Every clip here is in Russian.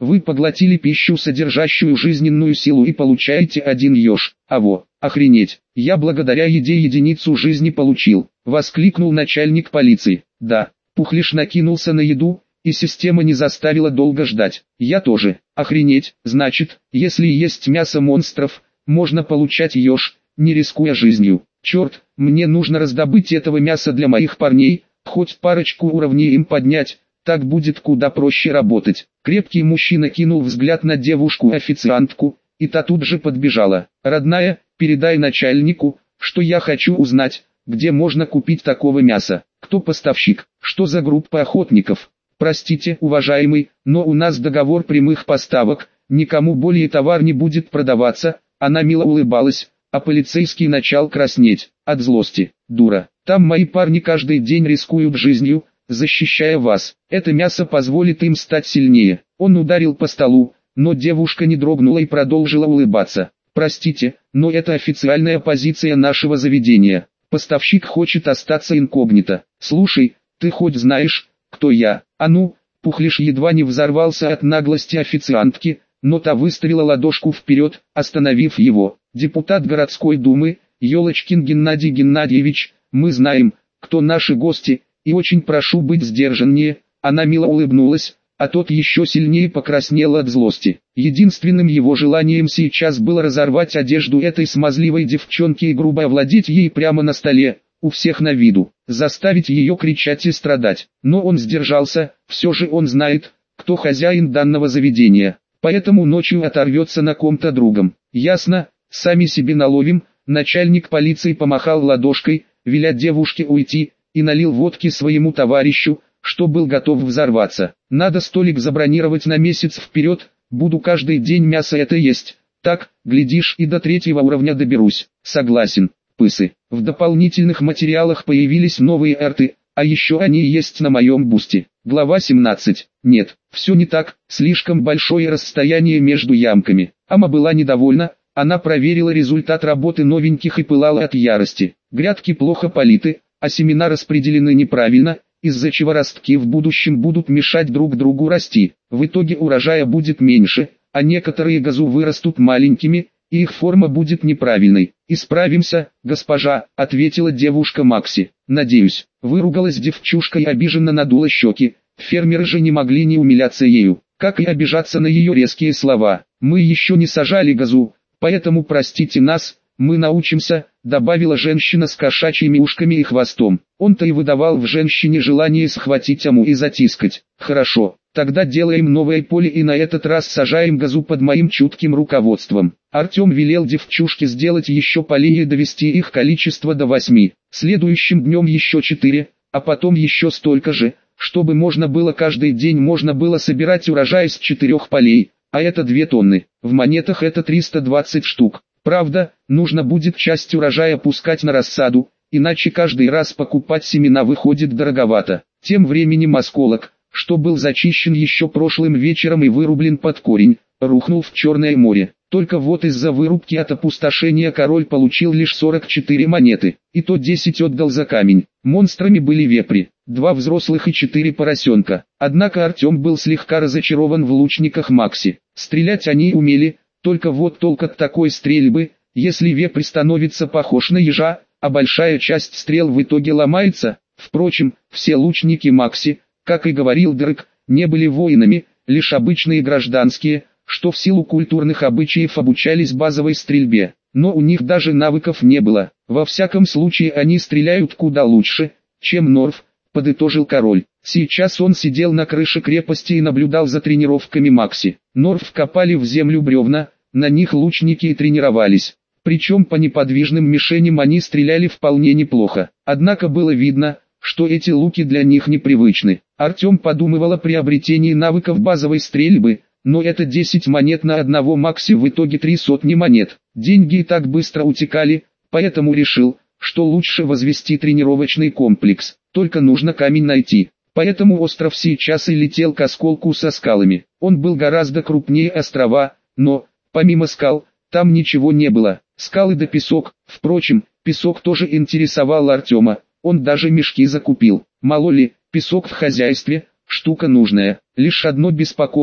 Вы поглотили пищу, содержащую жизненную силу, и получаете 1 еж. Аво, охренеть, я благодаря еде единицу жизни получил, воскликнул начальник полиции. Да, Пухлиш накинулся на еду, и система не заставила долго ждать. Я тоже. Охренеть, значит, если есть мясо монстров, можно получать еж, не рискуя жизнью. Черт, мне нужно раздобыть этого мяса для моих парней, хоть парочку уровней им поднять, так будет куда проще работать. Крепкий мужчина кинул взгляд на девушку-официантку, и та тут же подбежала. Родная, передай начальнику, что я хочу узнать, где можно купить такого мяса. Кто поставщик? Что за группа охотников? Простите, уважаемый, но у нас договор прямых поставок, никому более товар не будет продаваться. Она мило улыбалась, а полицейский начал краснеть от злости. Дура, там мои парни каждый день рискуют жизнью, защищая вас. Это мясо позволит им стать сильнее. Он ударил по столу, но девушка не дрогнула и продолжила улыбаться. Простите, но это официальная позиция нашего заведения. Поставщик хочет остаться инкогнито. Слушай, ты хоть знаешь, кто я? А ну, Пухлиш едва не взорвался от наглости официантки, но та выставила ладошку вперед, остановив его. Депутат городской думы, Елочкин Геннадий Геннадьевич, мы знаем, кто наши гости, и очень прошу быть сдержаннее. Она мило улыбнулась, а тот еще сильнее покраснел от злости. Единственным его желанием сейчас было разорвать одежду этой смазливой девчонки и грубо овладеть ей прямо на столе, у всех на виду, заставить ее кричать и страдать. Но он сдержался, все же он знает, кто хозяин данного заведения, поэтому ночью оторвется на ком-то другом. Ясно, сами себе наловим. Начальник полиции помахал ладошкой, веля девушке уйти, и налил водки своему товарищу, что был готов взорваться. Надо столик забронировать на месяц вперед, буду каждый день мясо это есть. Так, глядишь, и до 3-го уровня доберусь. Согласен, пысы. В дополнительных материалах появились новые арты, а еще они есть на моем бусте. Глава 17. Нет, все не так, слишком большое расстояние между ямками. Ама была недовольна, она проверила результат работы новеньких и пылала от ярости. Грядки плохо политы, а семена распределены неправильно, из-за чего ростки в будущем будут мешать друг другу расти. В итоге урожая будет меньше, а некоторые газу вырастут маленькими, и их форма будет неправильной. «Исправимся, госпожа», — ответила девушка Макси. «Надеюсь», — выругалась девчушка и обиженно надула щеки. Фермеры же не могли не умиляться ею, как и обижаться на ее резкие слова. «Мы еще не сажали газу, поэтому простите нас, мы научимся», — добавила женщина с кошачьими ушками и хвостом. Он-то и выдавал в женщине желание схватить Аму и затискать. «Хорошо, тогда делаем новое поле и на этот раз сажаем газу под моим чутким руководством». Артем велел девчушке сделать еще полей и довести их количество до 8. Следующим днем еще 4, а потом еще столько же, чтобы можно было каждый день собирать урожай с 4 полей, а это 2 тонны. В монетах это 320 штук. Правда, нужно будет часть урожая пускать на рассаду, иначе каждый раз покупать семена выходит дороговато. Тем временем осколок, что был зачищен еще прошлым вечером и вырублен под корень, рухнул в Черное море. Только вот из-за вырубки от опустошения король получил лишь 44 монеты, и то 10 отдал за камень. Монстрами были вепри, 2 взрослых и 4 поросенка. Однако Артем был слегка разочарован в лучниках Макси. Стрелять они умели, только вот толк от такой стрельбы, если вепрь становится похож на ежа, а большая часть стрел в итоге ломается. Впрочем, все лучники Макси, как и говорил Дрек, не были воинами, лишь обычные гражданские, что в силу культурных обычаев обучались базовой стрельбе, но у них даже навыков не было. Во всяком случае они стреляют куда лучше, чем Норф, подытожил король. Сейчас он сидел на крыше крепости и наблюдал за тренировками Макси. Норф копали в землю бревна, на них лучники и тренировались. Причем по неподвижным мишеням они стреляли вполне неплохо. Однако было видно, что эти луки для них непривычны. Артем подумывал о приобретении навыков базовой стрельбы, но это 10 монет на одного Макси, в итоге 300 монет. Деньги и так быстро утекали, поэтому решил, что лучше возвести тренировочный комплекс. Только нужно камень найти. Поэтому остров сейчас и летел к осколку со скалами. Он был гораздо крупнее острова, но, помимо скал, там ничего не было. Скалы да песок. Впрочем, песок тоже интересовал Артема. Он даже мешки закупил. Мало ли, песок в хозяйстве – штука нужная. Лишь одно беспокоило,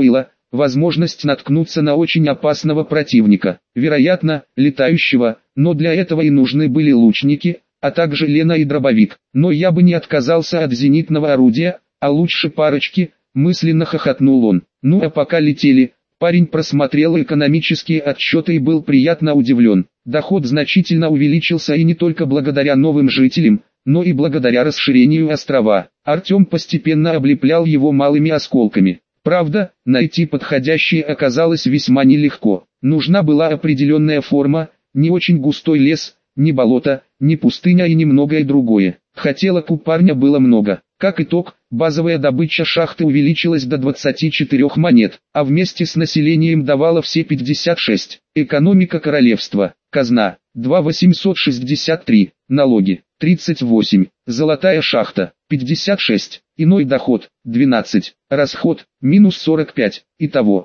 возможность наткнуться на очень опасного противника, вероятно, летающего, но для этого и нужны были лучники, а также Лена и дробовик. Но я бы не отказался от зенитного орудия, а лучше парочки, мысленно хохотнул он. Ну а пока летели, парень просмотрел экономические отчеты и был приятно удивлен. Доход значительно увеличился и не только благодаря новым жителям, но и благодаря расширению острова. Артем постепенно облеплял его малыми осколками. Правда, найти подходящие оказалось весьма нелегко. Нужна была определенная форма, не очень густой лес, не болото, не пустыня и немногое другое. Хотелок у парня было много. Как итог, базовая добыча шахты увеличилась до 24 монет, а вместе с населением давала все 56. Экономика королевства. Казна. 2863. Налоги. 38. Золотая шахта. 56. Иной доход. 12. Расход. Минус 45. Итого.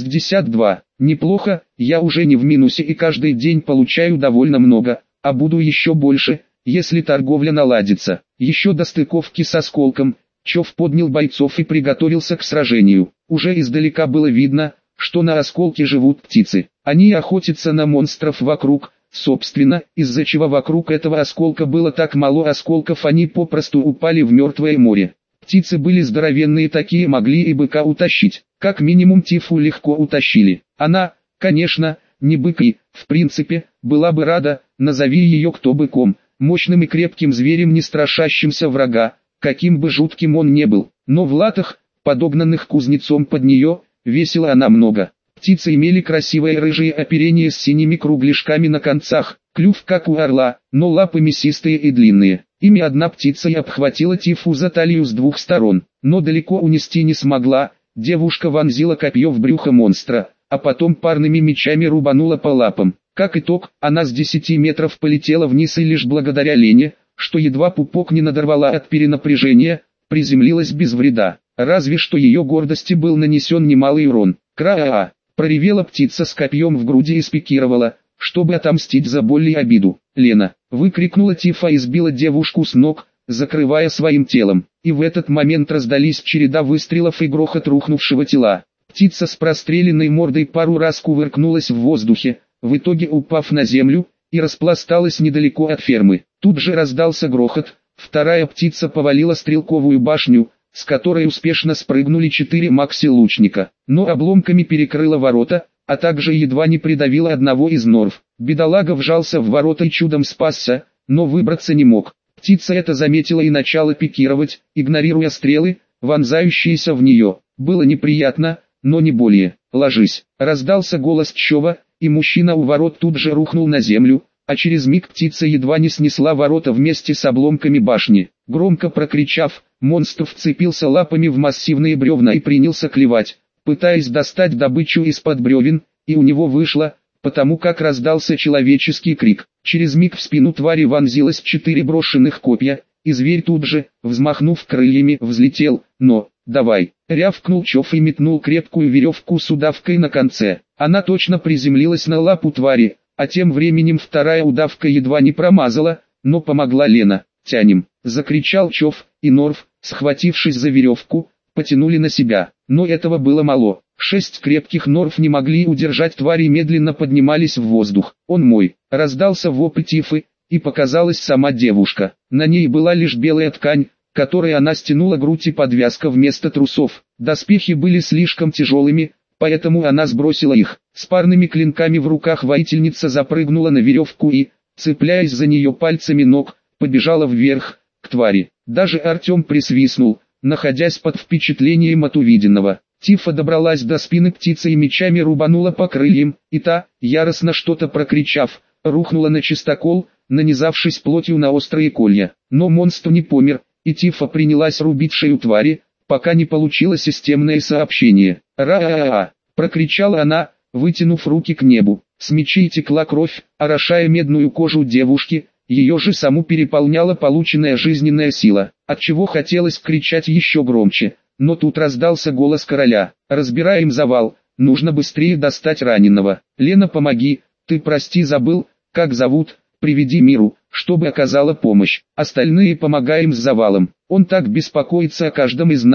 62. Неплохо, я уже не в минусе и каждый день получаю довольно много, а буду еще больше, если торговля наладится. Еще до стыковки с осколком, Чов поднял бойцов и приготовился к сражению. Уже издалека было видно, что на осколке живут птицы. Они охотятся на монстров вокруг, собственно, из-за чего вокруг этого осколка было так мало осколков, они попросту упали в мертвое море. Птицы были здоровенные, такие могли и быка утащить. Как минимум Тифу легко утащили. Она, конечно, не бык и, в принципе, была бы рада, назови ее кто быком, мощным и крепким зверем, не страшащимся врага, каким бы жутким он не был. Но в латах, подогнанных кузнецом под нее, весила она много. Птицы имели красивое рыжее оперение с синими кругляшками на концах, клюв как у орла, но лапы мясистые и длинные. Ими одна птица и обхватила Тифу за талию с двух сторон, но далеко унести не смогла. Девушка вонзила копье в брюхо монстра, а потом парными мечами рубанула по лапам. Как итог, она с 10 метров полетела вниз и лишь благодаря Лене, что едва пупок не надорвала от перенапряжения, приземлилась без вреда. Разве что ее гордости был нанесен немалый урон. «Кра-а-а!» — проревела птица с копьем в груди и спикировала, чтобы отомстить за боль и обиду. «Лена!» — выкрикнула Тифа и сбила девушку с ног, закрывая своим телом. И в этот момент раздались череда выстрелов и грохот рухнувшего тела. Птица с простреленной мордой пару раз кувыркнулась в воздухе, в итоге упав на землю, и распласталась недалеко от фермы. Тут же раздался грохот, вторая птица повалила стрелковую башню, с которой успешно спрыгнули 4 макси-лучника, но обломками перекрыла ворота, а также едва не придавила одного из норв. Бедолага вжался в ворота и чудом спасся, но выбраться не мог. Птица это заметила и начала пикировать, игнорируя стрелы, вонзающиеся в нее. Было неприятно, но не более. «Ложись!» — раздался голос Чова, и мужчина у ворот тут же рухнул на землю, а через миг птица едва не снесла ворота вместе с обломками башни. Громко прокричав, монстр вцепился лапами в массивные бревна и принялся клевать, пытаясь достать добычу из-под бревен, и у него вышло, потому как раздался человеческий крик. Через миг в спину твари вонзилось 4 брошенных копья, и зверь тут же, взмахнув крыльями, взлетел, но, давай, рявкнул Чов и метнул крепкую веревку с удавкой на конце. Она точно приземлилась на лапу твари, а тем временем вторая удавка едва не промазала, но помогла Лена. «Тянем!» — закричал Чов, и Норв, схватившись за веревку, потянули на себя. Но этого было мало. 6 крепких Норв не могли удержать твари и медленно поднимались в воздух. «Он мой!» — раздался вопль Тифы, и показалась сама девушка. На ней была лишь белая ткань, которой она стянула грудь и подвязка вместо трусов. Доспехи были слишком тяжелыми, поэтому она сбросила их. С парными клинками в руках воительница запрыгнула на веревку и, цепляясь за нее пальцами ног, побежала вверх, к твари. Даже Артем присвистнул, находясь под впечатлением от увиденного. Тифа добралась до спины птицы и мечами рубанула по крыльям, и та, яростно что-то прокричав, рухнула на чистокол, нанизавшись плотью на острые колья. Но монстр не помер, и Тифа принялась рубить шею твари, пока не получила системное сообщение. «Ра-а-а!» — прокричала она, вытянув руки к небу. С мечей текла кровь, орошая медную кожу девушки, ее же саму переполняла полученная жизненная сила, отчего хотелось кричать еще громче. Но тут раздался голос короля: «Разбираем завал, нужно быстрее достать раненого. Лена, помоги, ты прости забыл, как зовут, приведи Миру, чтобы оказала помощь. Остальные помогаем с завалом. Он так беспокоится о каждом из нас,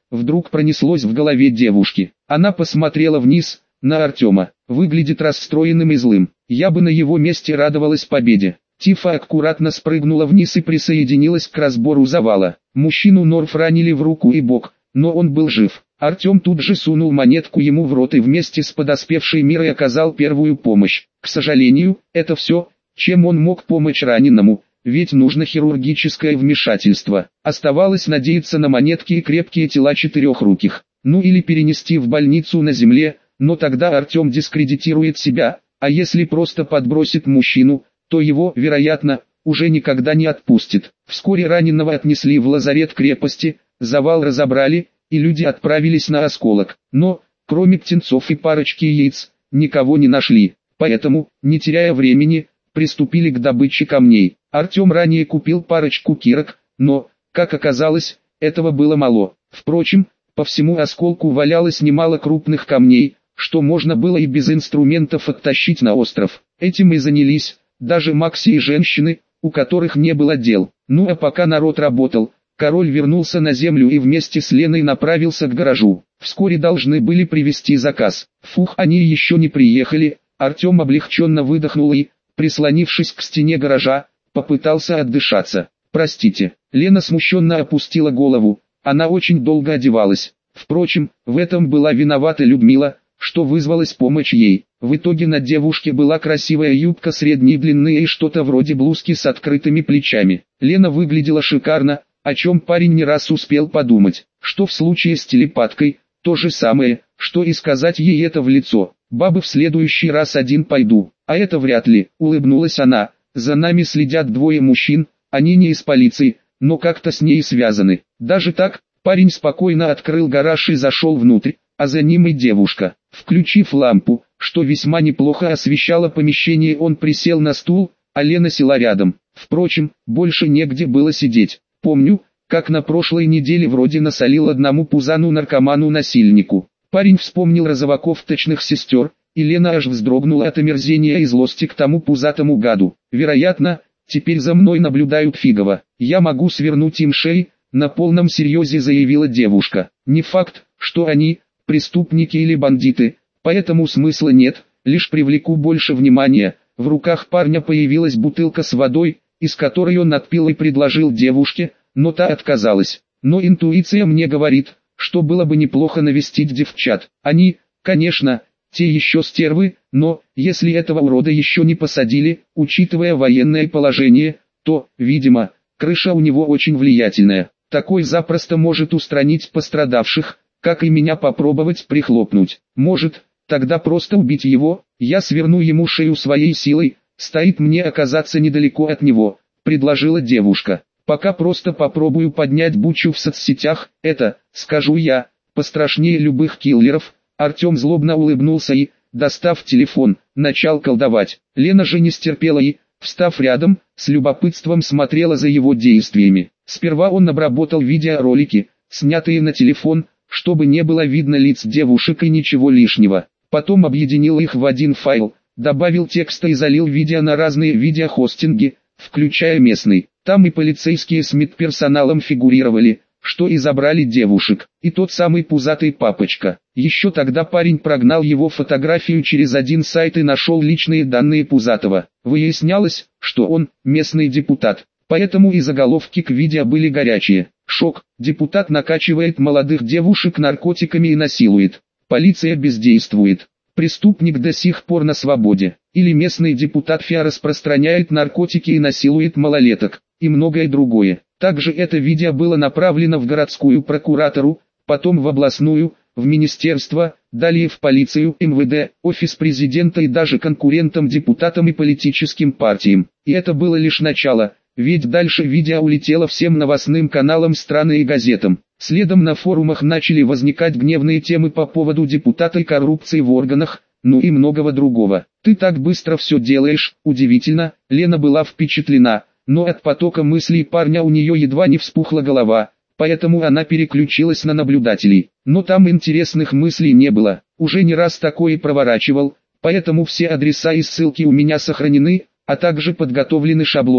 вдруг пронеслось в голове девушки. Она посмотрела вниз, на Артема. Выглядит расстроенным и злым. Я бы на его месте радовалась победе. Тифа аккуратно спрыгнула вниз и присоединилась к разбору завала. Мужчину Норф ранили в руку и бок, но он был жив. Артем тут же сунул монетку ему в рот и вместе с подоспевшей Мирой оказал первую помощь. К сожалению, это все, чем он мог помочь раненому, ведь нужно хирургическое вмешательство. Оставалось надеяться на монетки и крепкие тела четырехруких. Ну или перенести в больницу на земле, но тогда Артем дискредитирует себя, а если просто подбросит мужчину, то его, вероятно, уже никогда не отпустит. Вскоре раненого отнесли в лазарет крепости, завал разобрали, и люди отправились на осколок. Но, кроме птенцов и парочки яиц, никого не нашли. Поэтому, не теряя времени, приступили к добыче камней. Артем ранее купил парочку кирок, но, как оказалось, этого было мало. Впрочем, по всему осколку валялось немало крупных камней, что можно было и без инструментов оттащить на остров. Этим и занялись, даже Макси и женщины, у которых не было дел. Ну а пока народ работал, король вернулся на землю и вместе с Леной направился к гаражу. Вскоре должны были привезти заказ. Фух, они еще не приехали. Артем облегченно выдохнул и, прислонившись к стене гаража, попытался отдышаться. «Простите». Лена смущенно опустила голову. Она очень долго одевалась. Впрочем, в этом была виновата Людмила, что вызвалась помочь ей. В итоге на девушке была красивая юбка средней длины и что-то вроде блузки с открытыми плечами. Лена выглядела шикарно, о чем парень не раз успел подумать, что в случае с телепаткой, то же самое, что и сказать ей это в лицо. «Бабы, в следующий раз один пойду». «А это вряд ли», улыбнулась она. «За нами следят двое мужчин, они не из полиции, но как-то с ней связаны». Даже так, парень спокойно открыл гараж и зашел внутрь, а за ним и девушка. Включив лампу, что весьма неплохо освещало помещение, он присел на стул, а Лена села рядом. Впрочем, больше негде было сидеть. Помню, как на прошлой неделе вроде насолил одному пузану-наркоману-насильнику. Парень вспомнил розовокофточных сестер, и Лена аж вздрогнула от омерзения и злости к тому пузатому гаду. Вероятно, теперь за мной наблюдают фигово. Я могу свернуть им шеи, на полном серьезе заявила девушка. Не факт, что они, преступники или бандиты, поэтому смысла нет, лишь привлеку больше внимания. В руках парня появилась бутылка с водой, из которой он отпил и предложил девушке, но та отказалась. Но интуиция мне говорит, что было бы неплохо навестить девчат. Они, конечно, те еще стервы, но, если этого урода еще не посадили, учитывая военное положение, то, видимо, крыша у него очень влиятельная. Такой запросто может устранить пострадавших, как и меня попробовать прихлопнуть. Может, тогда просто убить его, я сверну ему шею своей силой, стоит мне оказаться недалеко от него, предложила девушка. Пока просто попробую поднять бучу в соцсетях, это, скажу я, пострашнее любых киллеров. Артем злобно улыбнулся и, достав телефон, начал колдовать. Лена же не стерпела и, встав рядом, с любопытством смотрела за его действиями. Сперва он обработал видеоролики, снятые на телефон, чтобы не было видно лиц девушек и ничего лишнего. Потом объединил их в один файл, добавил текста и залил видео на разные видеохостинги, включая местный. Там и полицейские с медперсоналом фигурировали, что и забрали девушек, и тот самый пузатый папочка. Еще тогда парень прогнал его фотографию через один сайт и нашел личные данные пузатого. Выяснялось, что он местный депутат, поэтому и заголовки к видео были горячие. Шок, депутат накачивает молодых девушек наркотиками и насилует. Полиция бездействует. Преступник до сих пор на свободе. Или местный депутат ФИА распространяет наркотики и насилует малолеток. И многое другое. Также это видео было направлено в городскую прокуратуру, потом в областную, в министерство, далее в полицию, МВД, офис президента и даже конкурентам депутатам и политическим партиям. И это было лишь начало, ведь дальше видео улетело всем новостным каналам страны и газетам. Следом на форумах начали возникать гневные темы по поводу депутата и коррупции в органах, ну и многого другого. «Ты так быстро все делаешь, удивительно», Лена была впечатлена. Но от потока мыслей парня у нее едва не вспухла голова, поэтому она переключилась на наблюдателей. Но там интересных мыслей не было, уже не раз такое проворачивал, поэтому все адреса и ссылки у меня сохранены, а также подготовлены шаблоны,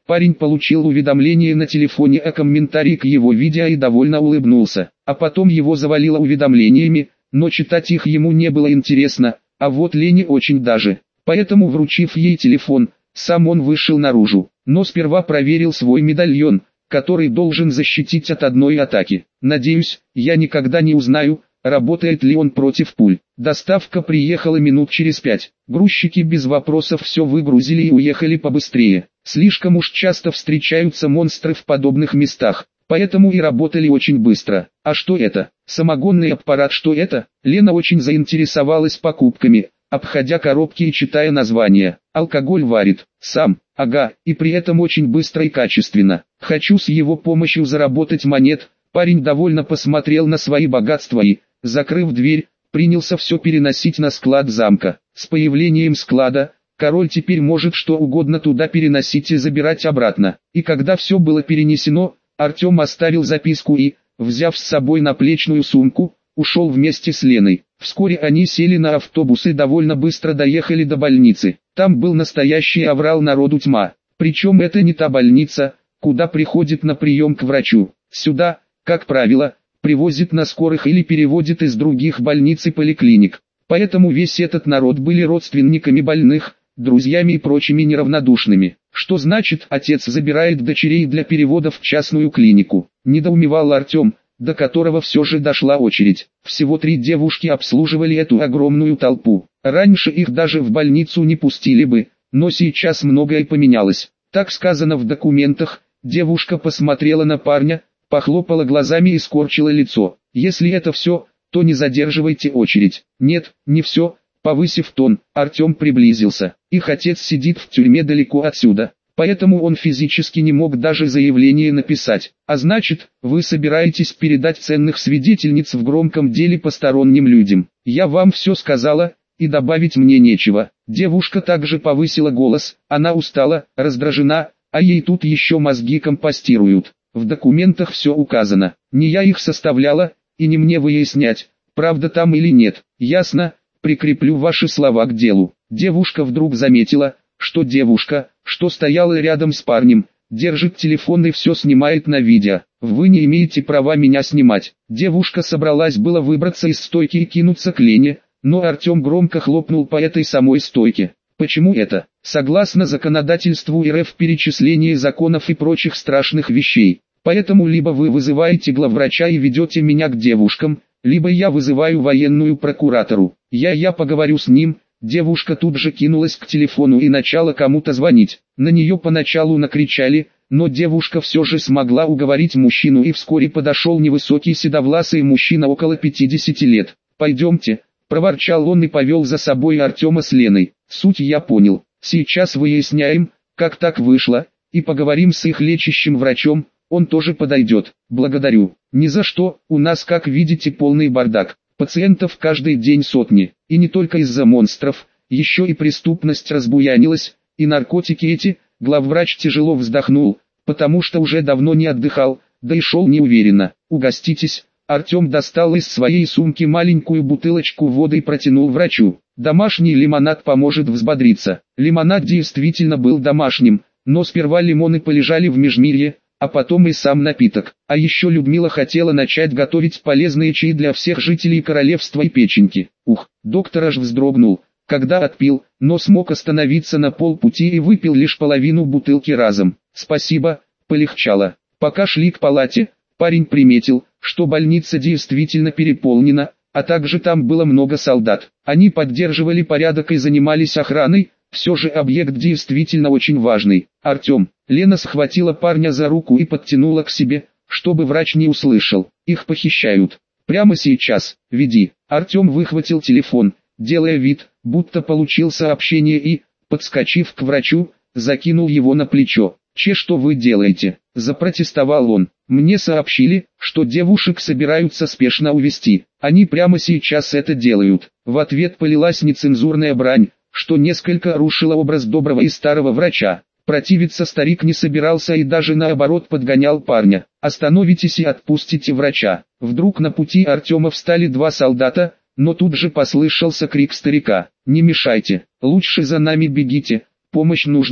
Парень получил уведомление на телефоне о комментарии к его видео и довольно улыбнулся. А потом его завалило уведомлениями, но читать их ему не было интересно, а вот Лене очень даже. Поэтому, вручив ей телефон, сам он вышел наружу. Но сперва проверил свой медальон, который должен защитить от одной атаки. Надеюсь, я никогда не узнаю, работает ли он против пуль. Доставка приехала минут через 5. Грузчики без вопросов все выгрузили и уехали побыстрее. Слишком уж часто встречаются монстры в подобных местах, поэтому и работали очень быстро. А что это? Самогонный аппарат, что это? Лена очень заинтересовалась покупками, обходя коробки и читая названия. Алкоголь варит сам, ага, и при этом очень быстро и качественно. Хочу с его помощью заработать монет. Парень довольно посмотрел на свои богатства и, закрыв дверь, принялся все переносить на склад замка. С появлением склада, король теперь может что угодно туда переносить и забирать обратно. И когда все было перенесено, Артем оставил записку и, взяв с собой наплечную сумку, ушел вместе с Леной. Вскоре они сели на автобус и довольно быстро доехали до больницы. Там был настоящий аврал, народу тьма. Причем это не та больница, куда приходит на прием к врачу. Сюда, как правило, привозят на скорых или переводят из других больниц и поликлиник. Поэтому весь этот народ были родственниками больных, друзьями и прочими неравнодушными. Что значит, отец забирает дочерей для перевода в частную клинику? Недоумевал Артем, до которого все же дошла очередь. Всего 3 девушки обслуживали эту огромную толпу. Раньше их даже в больницу не пустили бы, но сейчас многое поменялось. Так сказано в документах. Девушка посмотрела на парня, похлопала глазами и скорчила лицо. Если это все, то не задерживайте очередь. Нет, не все. Повысив тон, Артем приблизился. Их отец сидит в тюрьме далеко отсюда, поэтому он физически не мог даже заявление написать. А значит, вы собираетесь передать ценных свидетельниц в громком деле посторонним людям. Я вам все сказала, и добавить мне нечего. Девушка также повысила голос, она устала, раздражена, а ей тут еще мозги компостируют. В документах все указано, не я их составляла, и не мне выяснять, правда там или нет. Ясно? Прикреплю ваши слова к делу. Девушка вдруг заметила, что девушка, что стояла рядом с парнем, держит телефон и все снимает на видео. Вы не имеете права меня снимать. Девушка собралась было выбраться из стойки и кинуться к Лене, но Артем громко хлопнул по этой самой стойке. Почему это? Согласно законодательству РФ, перечисление законов и прочих страшных вещей. Поэтому либо вы вызываете главврача и ведете меня к девушкам, либо я вызываю военную прокуратуру. Я поговорю с ним. Девушка тут же кинулась к телефону и начала кому-то звонить. На нее поначалу накричали, но девушка все же смогла уговорить мужчину, и вскоре подошел невысокий седовласый мужчина около 50 лет. «Пойдемте», – проворчал он и повел за собой Артема с Леной. «Суть я понял. Сейчас выясняем, как так вышло, и поговорим с их лечащим врачом. Он тоже подойдет. Благодарю. Ни за что, у нас, как видите, полный бардак. Пациентов каждый день сотни. И не только из-за монстров, еще и преступность разбуянилась, и наркотики эти». Главврач тяжело вздохнул, потому что уже давно не отдыхал, да и шел неуверенно. «Угоститесь». Артем достал из своей сумки маленькую бутылочку воды и протянул врачу. «Домашний лимонад поможет взбодриться». Лимонад действительно был домашним, но сперва лимоны полежали в межмирье, а потом и сам напиток. А еще Людмила хотела начать готовить полезные чаи для всех жителей королевства и печеньки. Ух, доктор аж вздрогнул, когда отпил, но смог остановиться на полпути и выпил лишь половину бутылки разом. «Спасибо», полегчало. Пока шли к палате, парень приметил, что больница действительно переполнена, а также там было много солдат. Они поддерживали порядок и занимались охраной. Все же объект действительно очень важный. «Артем», Лена схватила парня за руку и подтянула к себе, чтобы врач не услышал. «Их похищают. Прямо сейчас. Веди». Артем выхватил телефон, делая вид, будто получил сообщение и, подскочив к врачу, закинул его на плечо. Что вы делаете?» – запротестовал он. «Мне сообщили, что девушек собираются спешно увезти. Они прямо сейчас это делают». В ответ полилась нецензурная брань, что несколько рушило образ доброго и старого врача. Противиться старик не собирался и даже наоборот подгонял парня. «Остановитесь и отпустите врача». Вдруг на пути Артема встали 2 солдата, но тут же послышался крик старика. «Не мешайте, лучше за нами бегите, помощь нужна».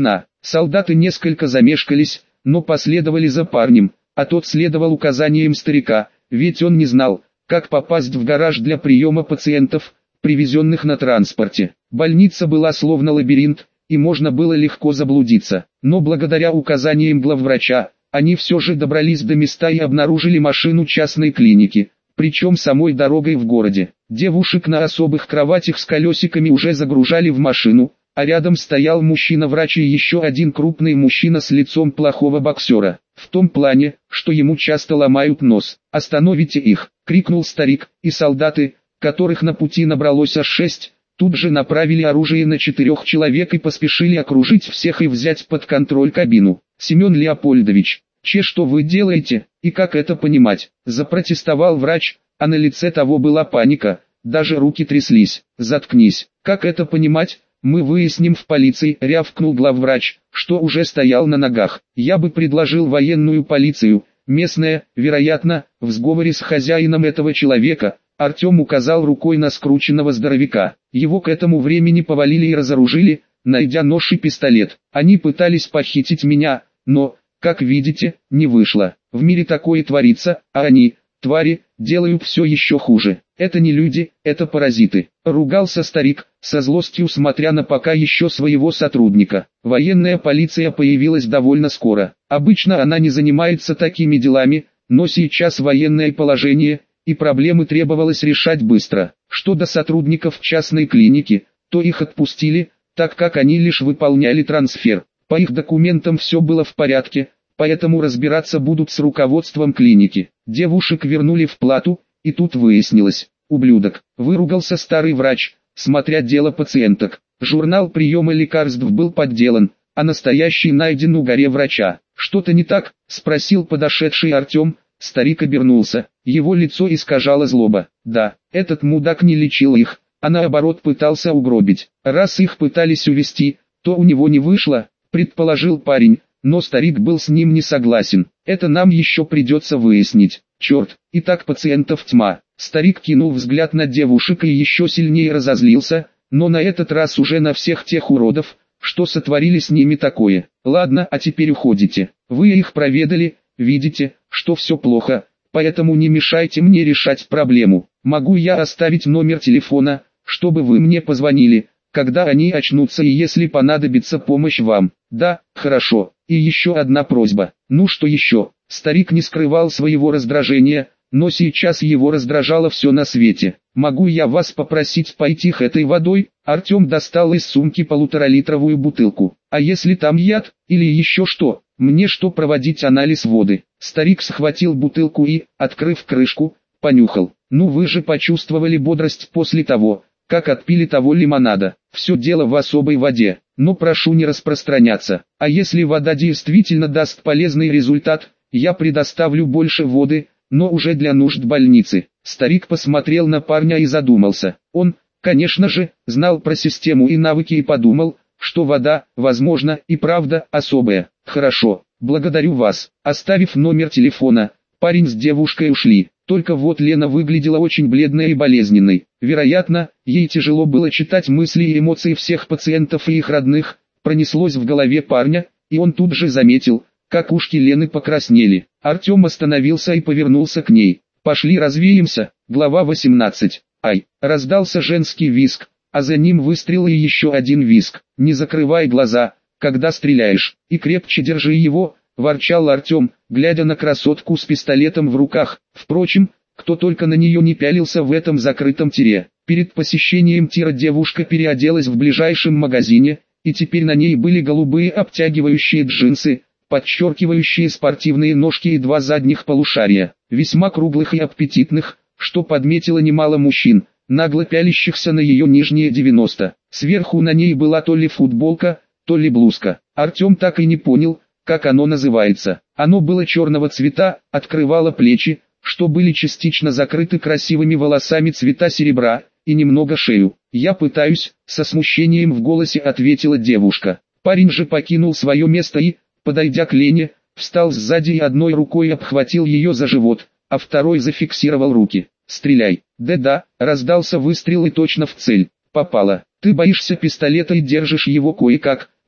Солдаты несколько замешкались, но последовали за парнем, а тот следовал указаниям старика, ведь он не знал, как попасть в гараж для приема пациентов, привезенных на транспорте. Больница была словно лабиринт, и можно было легко заблудиться, но благодаря указаниям главврача, они все же добрались до места и обнаружили машину частной клиники, причем самой дорогой в городе. Девушек на особых кроватях с колесиками уже загружали в машину, а рядом стоял мужчина-врач и еще один крупный мужчина с лицом плохого боксера, в том плане, что ему часто ломают нос. «Остановите их!» — крикнул старик, и солдаты, которых на пути набралось аж 6, тут же направили оружие на 4 человек и поспешили окружить всех и взять под контроль кабину. «Семен Леопольдович, что вы делаете, и как это понимать?» — запротестовал врач, а на лице того была паника, даже руки тряслись. «Заткнись, как это понимать? Мы выясним в полиции», — рявкнул главврач, что уже стоял на ногах. «Я бы предложил военную полицию, местная, вероятно, в сговоре с хозяином этого человека». Артем указал рукой на скрученного здоровяка. Его к этому времени повалили и разоружили, найдя нож и пистолет. Они пытались похитить меня, но, как видите, не вышло. В мире такое творится, а они, твари, делают все еще хуже. Это не люди, это паразиты. Ругался старик, со злостью смотря на пока еще своего сотрудника. Военная полиция появилась довольно скоро. Обычно она не занимается такими делами, но сейчас военное положение, и проблемы требовалось решать быстро. Что до сотрудников частной клиники, то их отпустили, так как они лишь выполняли трансфер. По их документам все было в порядке, поэтому разбираться будут с руководством клиники. Девушек вернули в палату, и тут выяснилось, ублюдок, выругался старый врач, смотря дело пациенток. Журнал приема лекарств был подделан, а настоящий найден у горе врача. «Что-то не так?» — спросил подошедший Артем. Старик обернулся, его лицо искажало злоба. «Да, этот мудак не лечил их, а наоборот пытался угробить. Раз их пытались увести, то у него не вышло», — предположил парень, но старик был с ним не согласен. «Это нам еще придется выяснить. Черт, и так пациентов тьма». Старик кинул взгляд на девушек и еще сильнее разозлился, но на этот раз уже на всех тех уродов, что сотворили с ними такое. «Ладно, а теперь уходите. Вы их проведали, видите, что все плохо, поэтому не мешайте мне решать проблему. Могу я оставить номер телефона, чтобы вы мне позвонили, когда они очнутся и если понадобится помощь вам?» «Да, хорошо. И еще одна просьба». «Ну что еще?» Старик не скрывал своего раздражения, но сейчас его раздражало все на свете. «Могу я вас попросить пойти к этой водой?» Артем достал из сумки 1,5-литровую бутылку. «А если там яд, или еще что? Мне что, проводить анализ воды?» Старик схватил бутылку и, открыв крышку, понюхал. «Ну вы же почувствовали бодрость после того, как отпили того лимонада. Все дело в особой воде, но прошу не распространяться. А если вода действительно даст полезный результат, я предоставлю больше воды, но уже для нужд больницы». Старик посмотрел на парня и задумался. Он, конечно же, знал про систему и навыки и подумал, что вода, возможно, и правда особая. «Хорошо, благодарю вас». Оставив номер телефона, парень с девушкой ушли. Только вот Лена выглядела очень бледной и болезненной. Вероятно, ей тяжело было читать мысли и эмоции всех пациентов и их родных. Пронеслось в голове парня, и он тут же заметил, как ушки Лены покраснели. Артем остановился и повернулся к ней. «Пошли развеемся». Глава 18. «Ай!» Раздался женский визг, а за ним выстрел и еще один визг. «Не закрывай глаза, когда стреляешь, и крепче держи его», — ворчал Артем, глядя на красотку с пистолетом в руках. Впрочем, кто только на нее не пялился в этом закрытом тире. Перед посещением тира девушка переоделась в ближайшем магазине, и теперь на ней были голубые обтягивающие джинсы, подчеркивающие спортивные ножки и 2 задних полушария, весьма круглых и аппетитных, что подметило немало мужчин, нагло пялящихся на ее нижние 90. Сверху на ней была то ли футболка, то ли блузка. Артем так и не понял, как оно называется. Оно было черного цвета, открывало плечи, что были частично закрыты красивыми волосами цвета серебра, и немного шею. «Я пытаюсь», — со смущением в голосе ответила девушка. Парень же покинул свое место и, подойдя к Лене, встал сзади и одной рукой обхватил ее за живот, а второй зафиксировал руки. «Стреляй!» «Да-да», раздался выстрел и точно в цель. «Попало. Ты боишься пистолета и держишь его кое-как»,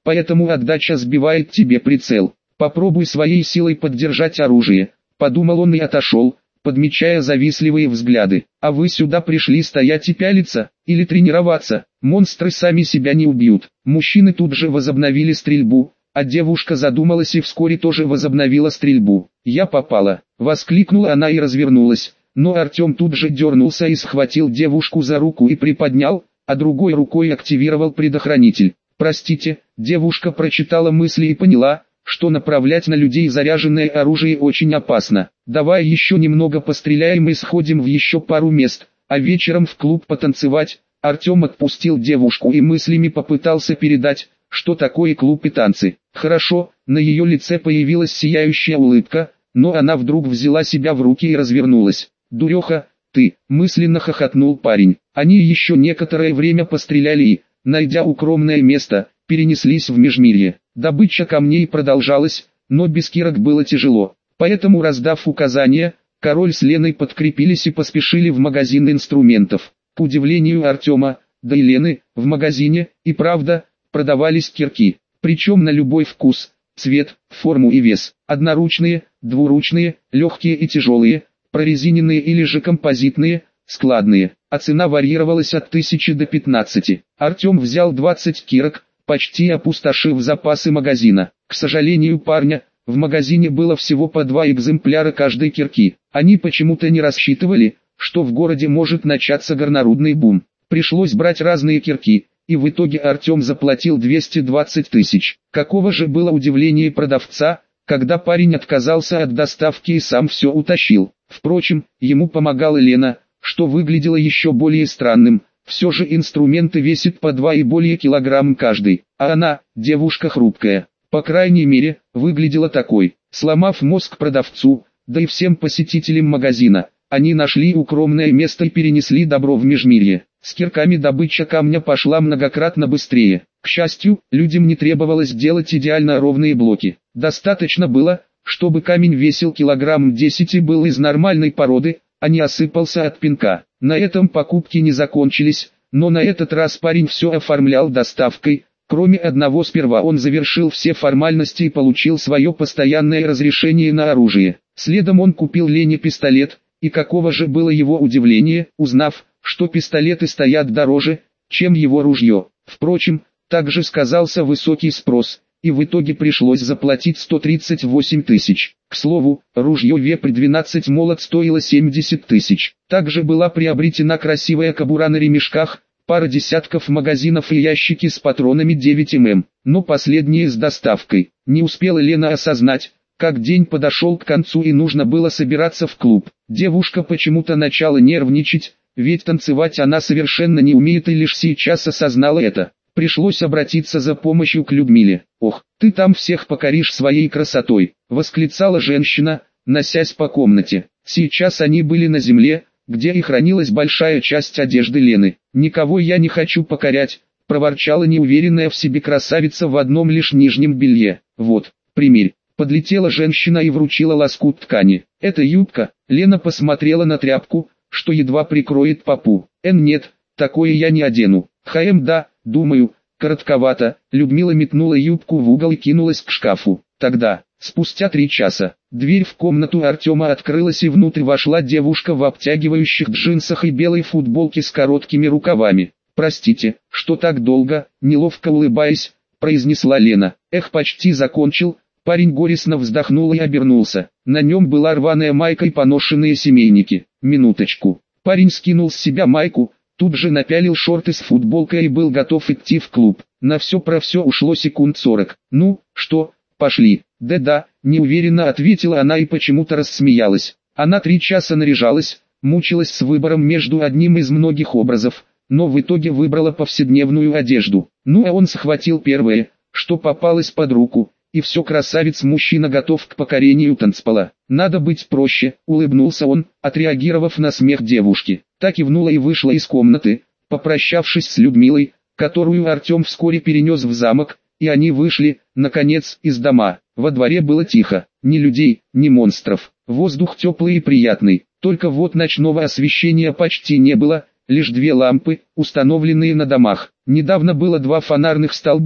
поэтому отдача сбивает тебе прицел. Попробуй своей силой поддержать оружие, подумал он и отошел, подмечая завистливые взгляды. А вы сюда пришли стоять и пялиться, или тренироваться? Монстры сами себя не убьют. Мужчины тут же возобновили стрельбу, а девушка задумалась и вскоре тоже возобновила стрельбу. «Я попала!» — воскликнула она и развернулась, но Артем тут же дернулся и схватил девушку за руку и приподнял, а другой рукой активировал предохранитель. «Простите», девушка прочитала мысли и поняла, что направлять на людей заряженное оружие очень опасно. «Давай еще немного постреляем и сходим в еще пару мест, а вечером в клуб потанцевать». Артем отпустил девушку и мыслями попытался передать, что такое клуб и танцы. «Хорошо», на ее лице появилась сияющая улыбка, но она вдруг взяла себя в руки и развернулась. «Дуреха, ты!» – мысленно хохотнул парень. Они еще некоторое время постреляли и, найдя укромное место, перенеслись в Межмирье. Добыча камней продолжалась, но без кирок было тяжело. Поэтому, раздав указания, король с Леной подкрепились и поспешили в магазин инструментов. К удивлению Артема, да и Лены, в магазине, и правда, продавались кирки. Причем на любой вкус, цвет, форму и вес. Одноручные, двуручные, легкие и тяжелые, прорезиненные или же композитные, складные. А цена варьировалась от 1000 до 15. Артем взял 20 кирок, почти опустошив запасы магазина. К сожалению парня, в магазине было всего по 2 экземпляра каждой кирки. Они почему-то не рассчитывали, что в городе может начаться горнорудный бум. Пришлось брать разные кирки, и в итоге Артем заплатил 220 тысяч. Какого же было удивление продавца, когда парень отказался от доставки и сам все утащил. Впрочем, ему помогала Лена, что выглядело еще более странным. Все же инструменты весят по 2 и более килограмм каждый, а она, девушка хрупкая, по крайней мере, выглядела такой. Сломав мозг продавцу, да и всем посетителям магазина, они нашли укромное место и перенесли добро в Межмирье. С кирками добыча камня пошла многократно быстрее. К счастью, людям не требовалось делать идеально ровные блоки. Достаточно было, чтобы камень весил килограмм 10 и был из нормальной породы, а не осыпался от пинка. На этом покупки не закончились, но на этот раз парень все оформлял доставкой. Кроме одного, сперва он завершил все формальности и получил свое постоянное разрешение на оружие. Следом он купил Лене пистолет, и каково же было его удивление, узнав, что пистолеты стоят дороже, чем его ружье. Впрочем, также сказался высокий спрос, и в итоге пришлось заплатить 138 тысяч. К слову, ружье Вепрь-12 молот стоило 70 тысяч. Также была приобретена красивая кобура на ремешках, пара десятков магазинов и ящики с патронами 9 мм, но последние с доставкой. Не успела Лена осознать, как день подошел к концу и нужно было собираться в клуб. Девушка почему-то начала нервничать, ведь танцевать она совершенно не умеет и лишь сейчас осознала это. Пришлось обратиться за помощью к Людмиле. «Ох, ты там всех покоришь своей красотой!» — восклицала женщина, носясь по комнате. Сейчас они были на земле, где и хранилась большая часть одежды Лены. «Никого я не хочу покорять», — проворчала неуверенная в себе красавица в одном лишь нижнем белье. «Вот, примерь». Подлетела женщина и вручила лоскут ткани. «Это юбка». Лена посмотрела на тряпку, что едва прикроет попу. Нет, такое я не одену». Да, думаю, коротковато». Людмила метнула юбку в угол и кинулась к шкафу. Тогда, спустя 3 часа, дверь в комнату Артема открылась и внутрь вошла девушка в обтягивающих джинсах и белой футболке с короткими рукавами. «Простите, что так долго», неловко улыбаясь, произнесла Лена. «Почти закончил». Парень горестно вздохнул и обернулся. На нем была рваная майка и поношенные семейники. «Минуточку». Парень скинул с себя майку, тут же напялил шорты с футболкой и был готов идти в клуб. На все про все ушло секунд 40. «Ну, что, пошли?» «Да-да», неуверенно ответила она и почему-то рассмеялась. Она 3 часа наряжалась, мучилась с выбором между одним из многих образов, но в итоге выбрала повседневную одежду. Ну а он схватил первое, что попалось под руку. И все, красавец-мужчина готов к покорению танцпола. «Надо быть проще», — улыбнулся он, отреагировав на смех девушки. Та кивнула и вышла из комнаты, попрощавшись с Людмилой, которую Артем вскоре перенес в замок, и они вышли, наконец, из дома. Во дворе было тихо, ни людей, ни монстров. Воздух теплый и приятный, только вот ночного освещения почти не было, лишь 2 лампы, установленные на домах. Недавно было 2 фонарных столба,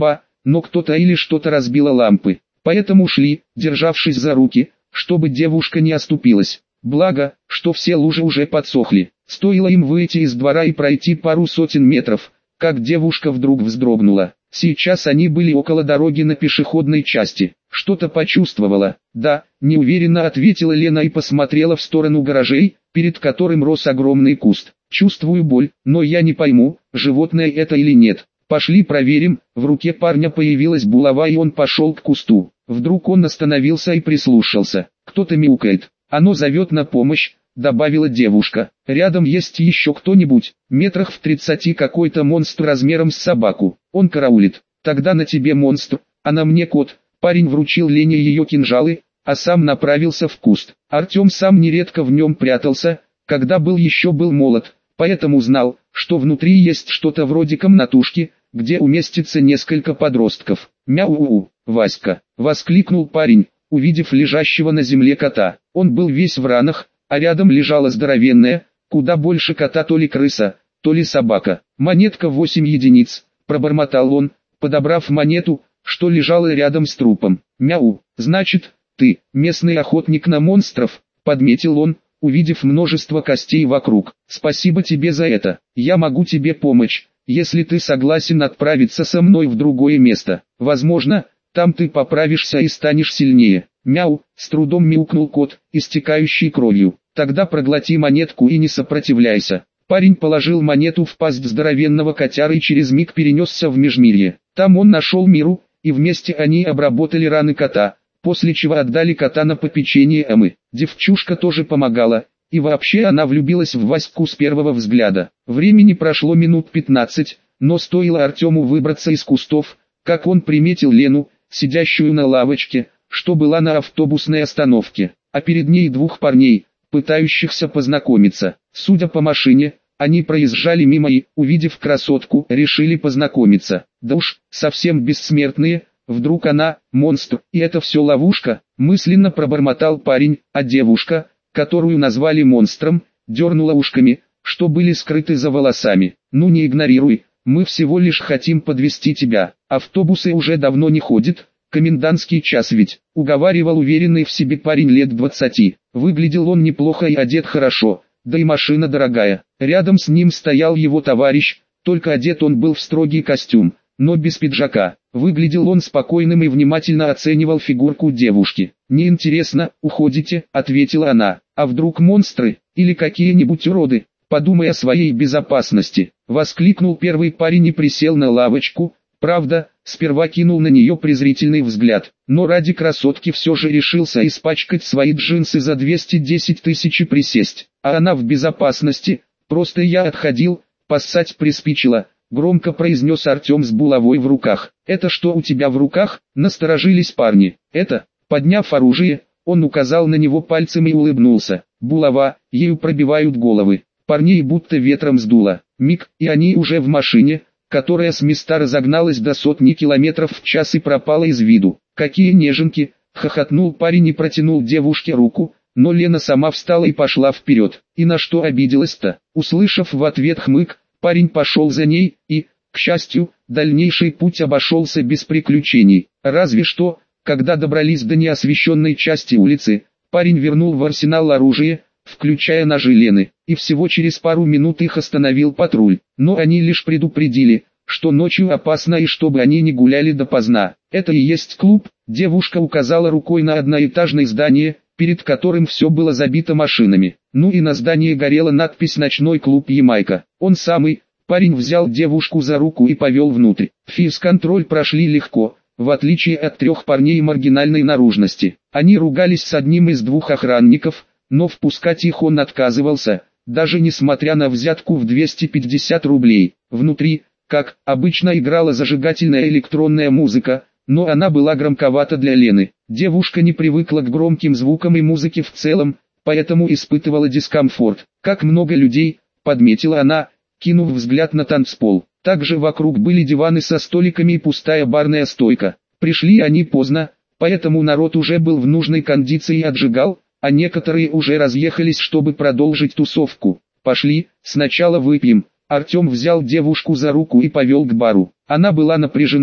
но кто-то или что-то разбило лампы. Поэтому шли, державшись за руки, чтобы девушка не оступилась. Благо, что все лужи уже подсохли. Стоило им выйти из двора и пройти пару сотен метров, как девушка вдруг вздрогнула. Сейчас они были около дороги на пешеходной части. Что-то почувствовала. Да, неуверенно ответила Лена и посмотрела в сторону гаражей, перед которым рос огромный куст. Чувствую боль, но я не пойму, животное это или нет. Пошли проверим. В руке парня появилась булава и он пошел к кусту. Вдруг он остановился и прислушался. Кто-то мяукает. Оно зовет на помощь, добавила девушка. Рядом есть еще кто-нибудь? Метрах в 30 какой-то монстр размером с собаку. Он караулит. Тогда на тебе монстр, а на мне кот. Парень вручил Лене ее кинжалы, а сам направился в куст. Артем сам нередко в нем прятался, когда был молод, поэтому знал, что внутри есть что-то вроде комнатушки, где уместится несколько подростков. «Мяу-у-у, Васька!» — воскликнул парень, увидев лежащего на земле кота. Он был весь в ранах, а рядом лежала здоровенная, куда больше кота то ли крыса, то ли собака. «Монетка 8 единиц», — пробормотал он, подобрав монету, что лежала рядом с трупом. «Мяу, значит, ты, местный охотник на монстров», — подметил он, увидев множество костей вокруг. «Спасибо тебе за это. Я могу тебе помочь, если ты согласен отправиться со мной в другое место. Возможно, там ты поправишься и станешь сильнее». «Мяу», — с трудом мяукнул кот, истекающий кровью. «Тогда проглоти монетку и не сопротивляйся». Парень положил монету в пасть здоровенного котяры и через миг перенесся в Межмирье. Там он нашел Миру, и вместе они обработали раны кота, после чего отдали кота на попечение Эммы. Девчушка тоже помогала, и вообще она влюбилась в Ваську с первого взгляда. Времени прошло минут 15, но стоило Артему выбраться из кустов, как он приметил Лену, сидящую на лавочке, что была на автобусной остановке, а перед ней двух парней, пытающихся познакомиться. Судя по машине, они проезжали мимо и, увидев красотку, решили познакомиться. Да уж, совсем бессмертные, вдруг она, монстр, и это все ловушка, мысленно пробормотал парень, а девушка, которую назвали монстром, дернула ушками, что были скрыты за волосами. «Ну не игнорируй, мы всего лишь хотим подвезти тебя, автобусы уже давно не ходят, комендантский час ведь», уговаривал уверенный в себе парень лет 20. Выглядел он неплохо и одет хорошо, да и машина дорогая. Рядом с ним стоял его товарищ, только одет он был в строгий костюм, но без пиджака. Выглядел он спокойным и внимательно оценивал фигурку девушки. «Неинтересно, уходите», — ответила она. «А вдруг монстры, или какие-нибудь уроды? Подумай о своей безопасности», — воскликнул первый парень и присел на лавочку. Правда, сперва кинул на нее презрительный взгляд, но ради красотки все же решился испачкать свои джинсы за 210 тысяч и присесть. «А она в безопасности, просто я отходил, поссать приспичило», — громко произнес Артем с булавой в руках. «Это что у тебя в руках?» — насторожились парни. «Это», — подняв оружие, он указал на него пальцем и улыбнулся. «Булава, ею пробивают головы». Парней будто ветром сдуло. Миг, и они уже в машине, которая с места разогналась до 100 км в час и пропала из виду. «Какие неженки!» — хохотнул парень и протянул девушке руку, но Лена сама встала и пошла вперед. И на что обиделась-то? Услышав в ответ хмык, парень пошел за ней, и, к счастью, дальнейший путь обошелся без приключений. Разве что, когда добрались до неосвещенной части улицы, парень вернул в арсенал оружие, включая ножи Лены, и всего через пару минут их остановил патруль. Но они лишь предупредили, что ночью опасно и чтобы они не гуляли допоздна. «Это и есть клуб», — девушка указала рукой на одноэтажное здание, перед которым все было забито машинами. Ну и на здании горела надпись «Ночной клуб Ямайка». Он самый. Парень взял девушку за руку и повел внутрь. Физконтроль прошли легко, в отличие от трех парней маргинальной наружности. Они ругались с одним из двух охранников, но впускать их он отказывался, даже несмотря на взятку в 250 рублей. Внутри, как обычно, играла зажигательная электронная музыка, но она была громковата для Лены. Девушка не привыкла к громким звукам и музыке в целом, поэтому испытывала дискомфорт. «Как много людей», — подметила она, кинув взгляд на танцпол. Также вокруг были диваны со столиками и пустая барная стойка. Пришли они поздно, поэтому народ уже был в нужной кондиции и отжигал, а некоторые уже разъехались, чтобы продолжить тусовку. «Пошли, сначала выпьем». Артем взял девушку за руку и повел к бару. Она была напряжена,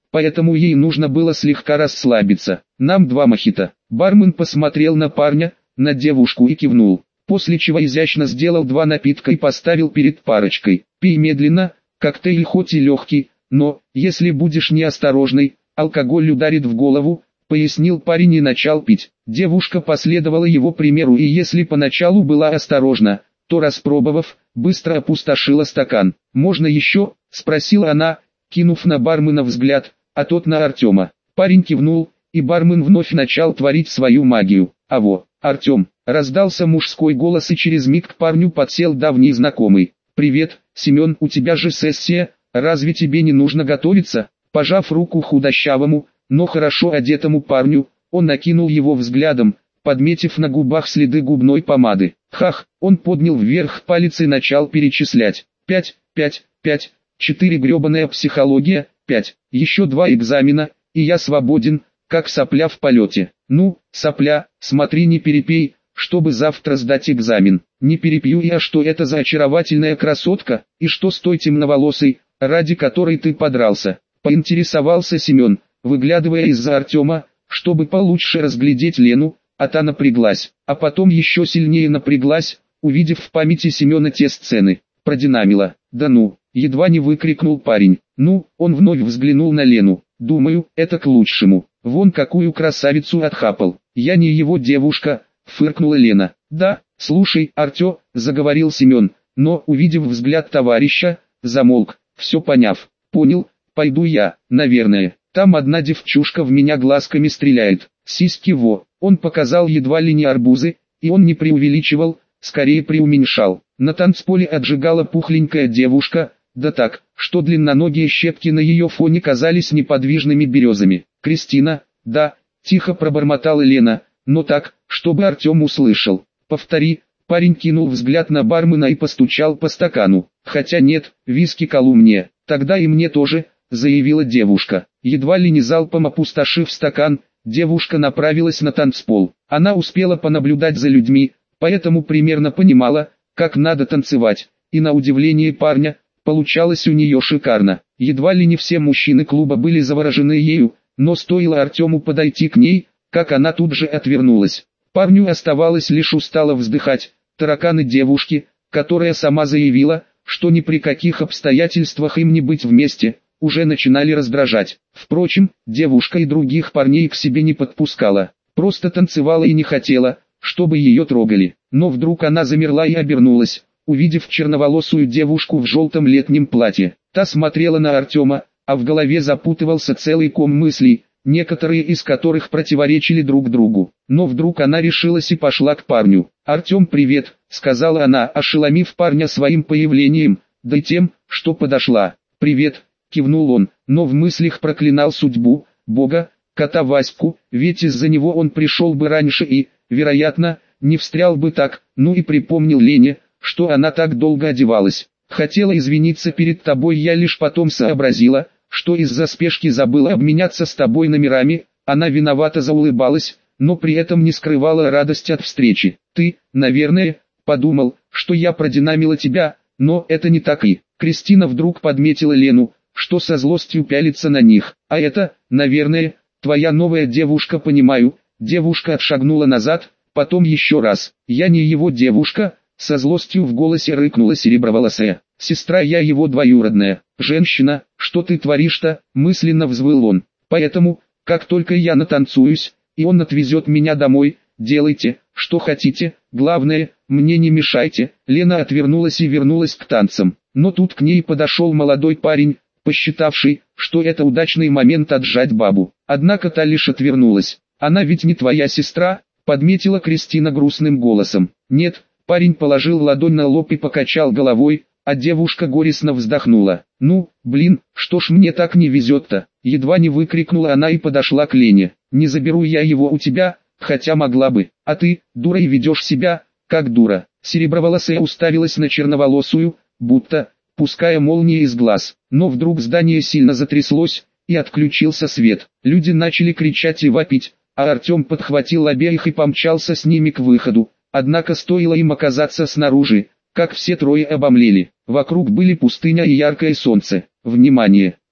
поэтому ей нужно было слегка расслабиться. «Нам 2 мохито». Бармен посмотрел на парня, на девушку и кивнул, после чего изящно сделал 2 напитка и поставил перед парочкой. «Пей медленно, коктейль хоть и легкий, но, если будешь неосторожный, алкоголь ударит в голову», пояснил парень и начал пить. Девушка последовала его примеру и если поначалу была осторожна, то распробовав, быстро опустошила стакан. «Можно еще?» – спросила она, кинув на бармена взгляд, а тот на Артема. Парень кивнул, и бармен вновь начал творить свою магию. «Аво, Артем!» – раздался мужской голос и через миг к парню подсел давний знакомый. «Привет, Семен, у тебя же сессия, разве тебе не нужно готовиться?» Пожав руку худощавому, но хорошо одетому парню, он накинул его взглядом, подметив на губах следы губной помады. «Хах!» – он поднял вверх палец и начал перечислять. 5, 5, 5, 4 гребаная психология, 5, еще 2 экзамена, и я свободен, как сопля в полете. Ну, сопля, смотри не перепей, чтобы завтра сдать экзамен. Не перепью я, что это за очаровательная красотка, и что с той темноволосой, ради которой ты подрался?» Поинтересовался Семен, выглядывая из-за Артема, чтобы получше разглядеть Лену, а та напряглась, а потом еще сильнее напряглась, увидев в памяти Семена те сцены. Продинамила. «Да ну!» — едва не выкрикнул парень. «Ну!» — он вновь взглянул на Лену. «Думаю, это к лучшему. Вон какую красавицу отхапал. Я не его девушка!» — фыркнула Лена. «Да, слушай, Артё!» — заговорил Семен, но, увидев взгляд товарища, замолк, все поняв. «Понял, пойду я, наверное. Там одна девчушка в меня глазками стреляет. Сиськи во!» Он показал едва ли не арбузы, и он не преувеличивал, скорее преуменьшал. На танцполе отжигала пухленькая девушка, да так, что длинноногие щепки на ее фоне казались неподвижными березами. «Кристина, да», — тихо пробормотала Лена, но так, чтобы Артем услышал. «Повтори». Парень кинул взгляд на бармена и постучал по стакану. «Хотя нет, виски колу мне». «Тогда и мне тоже», — заявила девушка. Едва ли не залпом опустошив стакан, девушка направилась на танцпол. Она успела понаблюдать за людьми, поэтому примерно понимала, как надо танцевать, и на удивление парня, получалось у нее шикарно. Едва ли не все мужчины клуба были заворожены ею, но стоило Артему подойти к ней, как она тут же отвернулась. Парню оставалось лишь устало вздыхать. Тараканы девушки, которая сама заявила, что ни при каких обстоятельствах им не быть вместе, уже начинали раздражать. Впрочем, девушка и других парней к себе не подпускала, просто танцевала и не хотела, чтобы ее трогали. Но вдруг она замерла и обернулась, увидев черноволосую девушку в желтом летнем платье. Та смотрела на Артема, а в голове запутывался целый ком мыслей, некоторые из которых противоречили друг другу. Но вдруг она решилась и пошла к парню. «Артем, привет», — сказала она, ошеломив парня своим появлением, да и тем, что подошла. «Привет», — кивнул он, но в мыслях проклинал судьбу, Бога, кота Ваську, ведь из-за него он пришел бы раньше и, вероятно, не встрял бы так, ну и припомнил Лене, что она так долго одевалась. «Хотела извиниться перед тобой, я лишь потом сообразила, что из-за спешки забыла обменяться с тобой номерами». Она виновато заулыбалась, но при этом не скрывала радость от встречи. «Ты, наверное, подумал, что я продинамила тебя, но это не так и...» Кристина вдруг подметила Лену, что со злостью пялится на них. «А это, наверное, твоя новая девушка, понимаю». Девушка отшагнула назад, потом еще раз. «Я не его девушка», со злостью в голосе рыкнула сереброволосая. «Сестра, я его двоюродная». «Женщина, что ты творишь-то?» мысленно взвыл он. «Поэтому, как только я натанцуюсь, и он отвезет меня домой, делайте, что хотите, главное, мне не мешайте». Лена отвернулась и вернулась к танцам. Но тут к ней подошел молодой парень, посчитавший, что это удачный момент отжать бабу. Однако та лишь отвернулась. «Она ведь не твоя сестра», подметила Кристина грустным голосом. «Нет». Парень положил ладонь на лоб и покачал головой, а девушка горестно вздохнула. «Ну, блин, что ж мне так не везет-то?» Едва не выкрикнула она и подошла к Лене. «Не заберу я его у тебя, хотя могла бы. А ты, дура, и ведешь себя, как дура». Сереброволосая уставилась на черноволосую, будто, пуская молнии из глаз. Но вдруг здание сильно затряслось, и отключился свет. Люди начали кричать и вопить, а Артем подхватил обеих и помчался с ними к выходу. Однако стоило им оказаться снаружи, как все трое обомлели. Вокруг были пустыня и яркое солнце. «Внимание!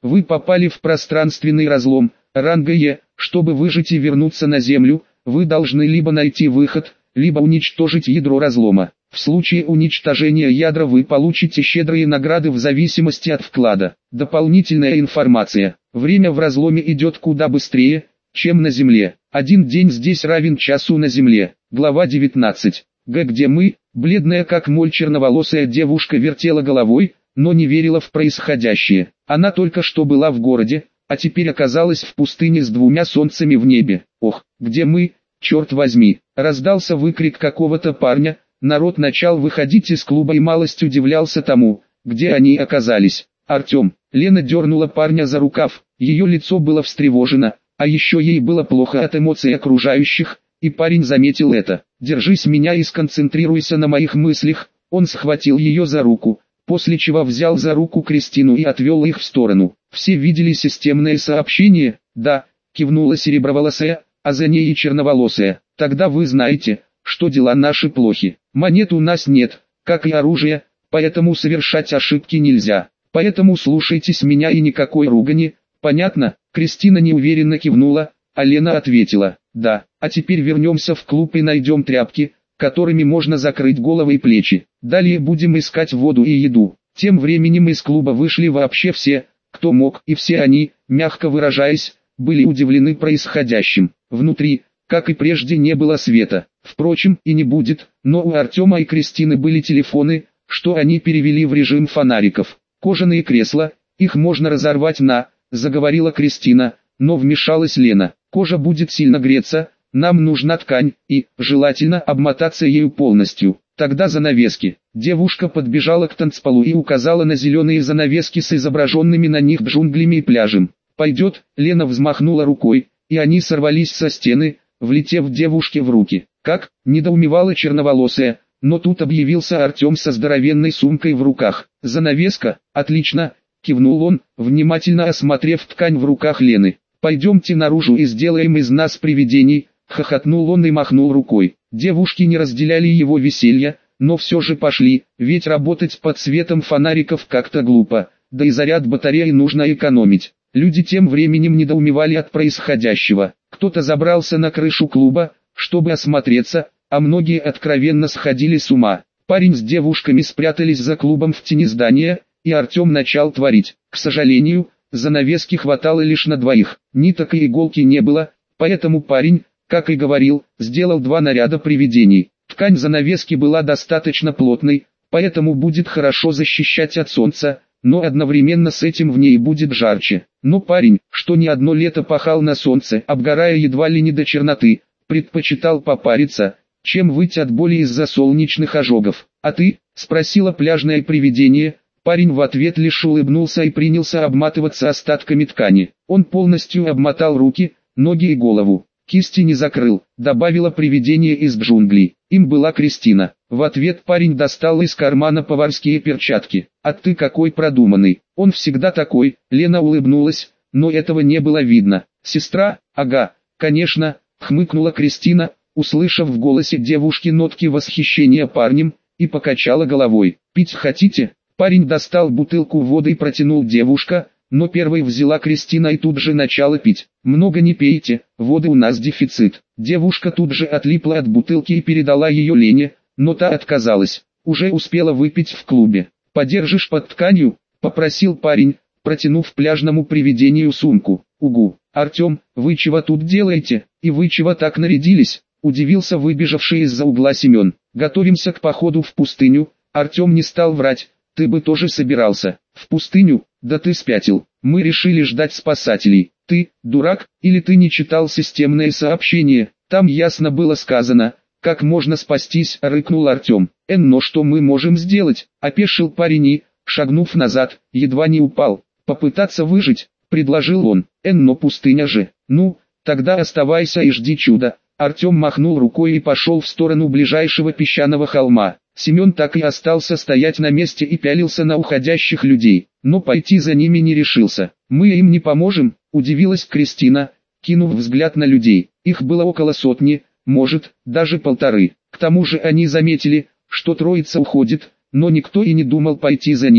Вы попали в пространственный разлом, ранга Е. Чтобы выжить и вернуться на Землю, вы должны либо найти выход, либо уничтожить ядро разлома. В случае уничтожения ядра вы получите щедрые награды в зависимости от вклада. Дополнительная информация. Время в разломе идет куда быстрее, чем на Земле. Один день здесь равен часу на Земле. Глава 19. Где мы? Бледная как моль черноволосая девушка вертела головой, но не верила в происходящее. Она только что была в городе, а теперь оказалась в пустыне с двумя солнцами в небе. Ох, где мы, черт возьми! Раздался выкрик какого-то парня. Народ начал выходить из клуба и малость удивлялся тому, где они оказались. Артем. Лена дернула парня за рукав, ее лицо было встревожено, а еще ей было плохо от эмоций окружающих, и парень заметил это. «Держись меня и сконцентрируйся на моих мыслях». Он схватил ее за руку, после чего взял за руку Кристину и отвел их в сторону. «Все видели системное сообщение?» «Да», кивнула сереброволосая, а за ней и черноволосая. «Тогда вы знаете, что дела наши плохи. Монет у нас нет, как и оружия, поэтому совершать ошибки нельзя. Поэтому слушайтесь меня и никакой ругани, понятно?» Кристина неуверенно кивнула, а Лена ответила: «Да, а теперь вернемся в клуб и найдем тряпки, которыми можно закрыть головы и плечи. Далее будем искать воду и еду». Тем временем из клуба вышли вообще все, кто мог, и все они, мягко выражаясь, были удивлены происходящим. Внутри, как и прежде, не было света. Впрочем, и не будет, но у Артема и Кристины были телефоны, что они перевели в режим фонариков. «Кожаные кресла, их можно разорвать на...» — заговорила Кристина, но вмешалась Лена. «Кожа будет сильно греться, нам нужна ткань, и, желательно, обмотаться ею полностью. Тогда занавески». Девушка подбежала к танцполу и указала на зеленые занавески с изображенными на них джунглями и пляжем. «Пойдет», — Лена взмахнула рукой, и они сорвались со стены, влетев девушке в руки. «Как?» — недоумевала черноволосая, но тут объявился Артем со здоровенной сумкой в руках. «Занавеска? Отлично!» — кивнул он, внимательно осмотрев ткань в руках Лены. «Пойдемте наружу и сделаем из нас привидений», — хохотнул он и махнул рукой. Девушки не разделяли его веселья, но все же пошли, ведь работать под светом фонариков как-то глупо, да и заряд батареи нужно экономить. Люди тем временем недоумевали от происходящего. Кто-то забрался на крышу клуба, чтобы осмотреться, а многие откровенно сходили с ума. Парень с девушками спрятались за клубом в тени здания, и Артем начал творить. К сожалению, занавески хватало лишь на двоих, ниток и иголки не было, поэтому парень, как и говорил, сделал 2 наряда привидений. Ткань занавески была достаточно плотной, поэтому будет хорошо защищать от солнца, но одновременно с этим в ней будет жарче. Но парень, что не одно лето пахал на солнце, обгорая едва ли не до черноты, предпочитал попариться, чем выть от боли из-за солнечных ожогов. «А ты?» — спросила пляжное привидение. Парень в ответ лишь улыбнулся и принялся обматываться остатками ткани. Он полностью обмотал руки, ноги и голову. «Кисти не закрыл», — добавила привидение из джунглей. Им была Кристина. В ответ парень достал из кармана поварские перчатки. «А ты какой продуманный». «Он всегда такой», — Лена улыбнулась, но этого не было видно. «Сестра? Ага, конечно», — хмыкнула Кристина, услышав в голосе девушки нотки восхищения парнем, и покачала головой. «Пить хотите?» Парень достал бутылку воды и протянул девушка, но первой взяла Кристина и тут же начала пить. «Много не пейте, воды у нас дефицит». Девушка тут же отлипла от бутылки и передала ее Лене, но та отказалась. Уже успела выпить в клубе. «Подержишь под тканью?» — попросил парень, протянув пляжному привидению сумку. «Угу, Артем, вы чего тут делаете, и вы чего так нарядились?» — удивился выбежавший из-за угла Семен. «Готовимся к походу в пустыню». Артем не стал врать. «Ты бы тоже собирался. В пустыню? Да ты спятил. Мы решили ждать спасателей. Ты, дурак, или ты не читал системное сообщение? Там ясно было сказано, как можно спастись», — рыкнул Артем. «Но что мы можем сделать?» — опешил парень и, шагнув назад, едва не упал. «Попытаться выжить», — предложил он. «Но пустыня же. Ну, тогда оставайся и жди чуда». Артем махнул рукой и пошел в сторону ближайшего песчаного холма. Семен так и остался стоять на месте и пялился на уходящих людей, но пойти за ними не решился. «Мы им не поможем», — удивилась Кристина, кинув взгляд на людей. Их было около сотни, может, даже 1,5. К тому же они заметили, что троица уходит, но никто и не думал пойти за ними.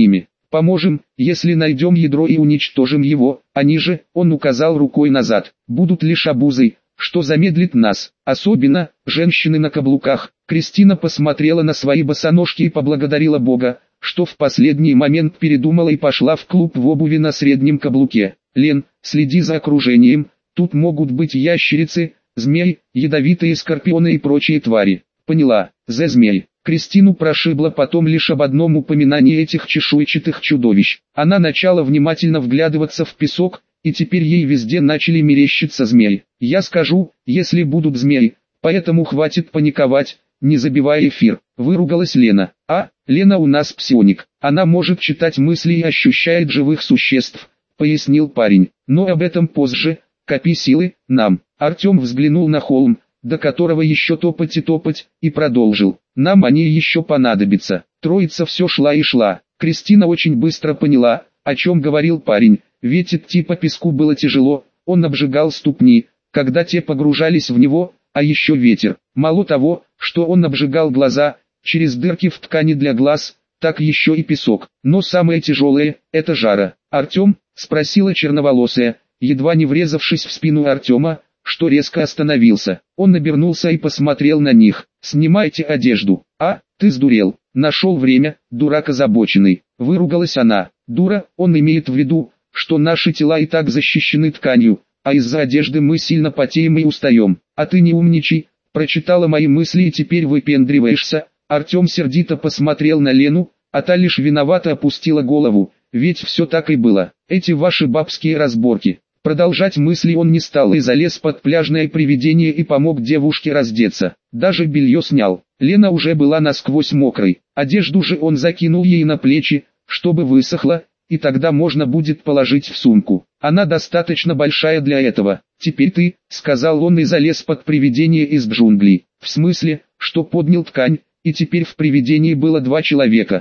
Поможем, если найдем ядро и уничтожим его, они же, он указал рукой назад, будут лишь обузой, что замедлит нас, особенно, женщины на каблуках. Кристина посмотрела на свои босоножки и поблагодарила Бога, что в последний момент передумала и пошла в клуб в обуви на среднем каблуке. Лен, следи за окружением, тут могут быть ящерицы, змеи, ядовитые скорпионы и прочие твари. Поняла, змей. Кристину прошибло потом лишь об одном упоминании этих чешуйчатых чудовищ. Она начала внимательно вглядываться в песок, и теперь ей везде начали мерещиться змеи. Я скажу, если будут змеи, поэтому хватит паниковать, не забивай эфир. Выругалась Лена. Лена у нас псионик. Она может читать мысли и ощущает живых существ, пояснил парень. Но об этом позже, копи силы, нам. Артем взглянул на холм, до которого еще топать и топать, и продолжил. Нам они еще понадобятся. Троица все шла и шла. Кристина очень быстро поняла, о чем говорил парень, ведь идти по песку было тяжело, он обжигал ступни, когда те погружались в него, а еще ветер. Мало того, что он обжигал глаза, через дырки в ткани для глаз, так еще и песок. Но самое тяжелое – это жара. «Артем?» – спросила черноволосая, едва не врезавшись в спину Артема, что резко остановился. Он обернулся и посмотрел на них. «Снимайте одежду». Ты сдурел. Нашел время, дурак озабоченный. Выругалась она. Дура, он имеет в виду, что наши тела и так защищены тканью, а из-за одежды мы сильно потеем и устаем. А ты не умничай, прочитала мои мысли и теперь выпендриваешься. Артем сердито посмотрел на Лену, а та лишь виновато опустила голову, ведь все так и было. Эти ваши бабские разборки. Продолжать мысли он не стал и залез под пляжное привидение и помог девушке раздеться. Даже белье снял. Лена уже была насквозь мокрой. Одежду же он закинул ей на плечи, чтобы высохла, и тогда можно будет положить в сумку. Она достаточно большая для этого. «Теперь ты», — сказал он и залез под привидение из джунглей. В смысле, что поднял ткань, и теперь в привидении было 2 человека.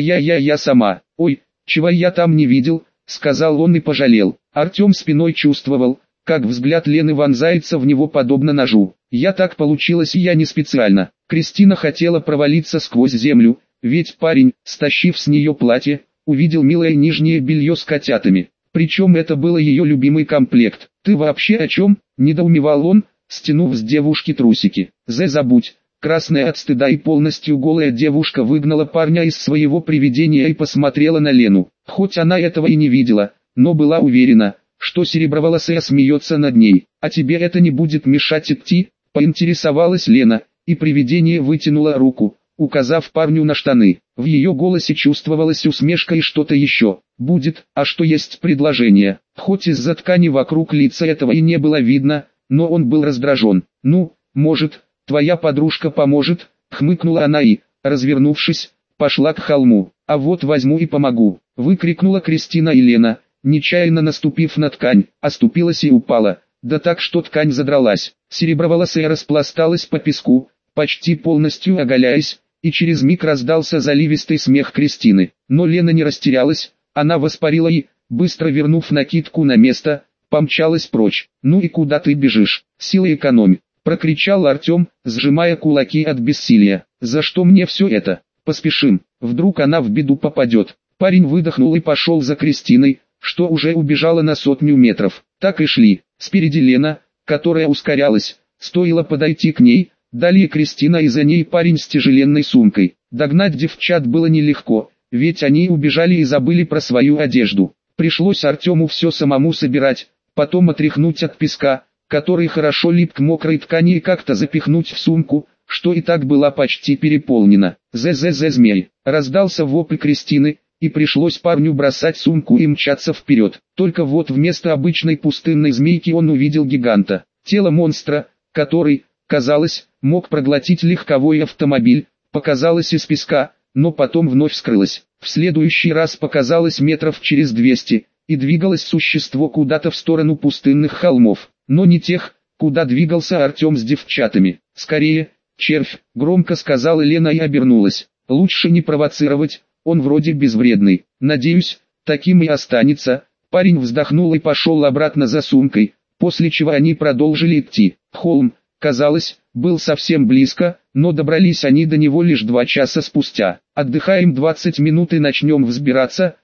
Я сама. Ой, чего я там не видел, сказал он и пожалел. Артем спиной чувствовал, как взгляд Лены вонзается в него подобно ножу. Я так получилось и я не специально. Кристина хотела провалиться сквозь землю, ведь парень, стащив с нее платье, увидел милое нижнее белье с котятами. Причем это было ее любимый комплект. «Ты вообще о чем?» – недоумевал он, стянув с девушки трусики. Забудь». Красная от стыда и полностью голая девушка выгнала парня из своего привидения и посмотрела на Лену. Хоть она этого и не видела, но была уверена, что сереброволосая смеется над ней. «А тебе это не будет мешать идти?» – поинтересовалась Лена, и привидение вытянуло руку, указав парню на штаны. В ее голосе чувствовалась усмешка и что-то еще. «Будет, а что есть предложение?» Хоть из-за ткани вокруг лица этого и не было видно, но он был раздражен. «Ну, может, твоя подружка поможет?» — хмыкнула она и, развернувшись, пошла к холму. «А вот возьму и помогу!» — выкрикнула Кристина и Лена, нечаянно наступив на ткань, оступилась и упала, да так что ткань задралась. Сереброволосая распласталась по песку, почти полностью оголяясь, и через миг раздался заливистый смех Кристины. Но Лена не растерялась, она воспарила и, быстро вернув накидку на место, помчалась прочь. «Ну и куда ты бежишь? Силы экономь!» — прокричал Артем, сжимая кулаки от бессилия. «За что мне все это? Поспешим, вдруг она в беду попадет». Парень выдохнул и пошел за Кристиной, что уже убежала на 100 метров. Так и шли. Спереди Лена, которая ускорялась, стоило подойти к ней, далее Кристина и за ней парень с тяжеленной сумкой. Догнать девчат было нелегко, ведь они убежали и забыли про свою одежду. Пришлось Артему все самому собирать, потом отряхнуть от песка, который хорошо лип к мокрой ткани, и как-то запихнуть в сумку, что и так была почти переполнена. «Змей!» — раздался вопль Кристины, и пришлось парню бросать сумку и мчаться вперед. Только вот вместо обычной пустынной змейки он увидел гиганта. Тело монстра, который, казалось, мог проглотить легковой автомобиль, показалось из песка, но потом вновь скрылось. В следующий раз показалось метров через 200, и двигалось существо куда-то в сторону пустынных холмов, но не тех, куда двигался Артем с девчатами. «Скорее, червь!» — громко сказала Лена и обернулась. «Лучше не провоцировать, он вроде безвредный. Надеюсь, таким и останется». Парень вздохнул и пошел обратно за сумкой, после чего они продолжили идти. Холм, казалось, был совсем близко, но добрались они до него лишь 2 часа спустя. «Отдыхаем 20 минут и начнем взбираться»,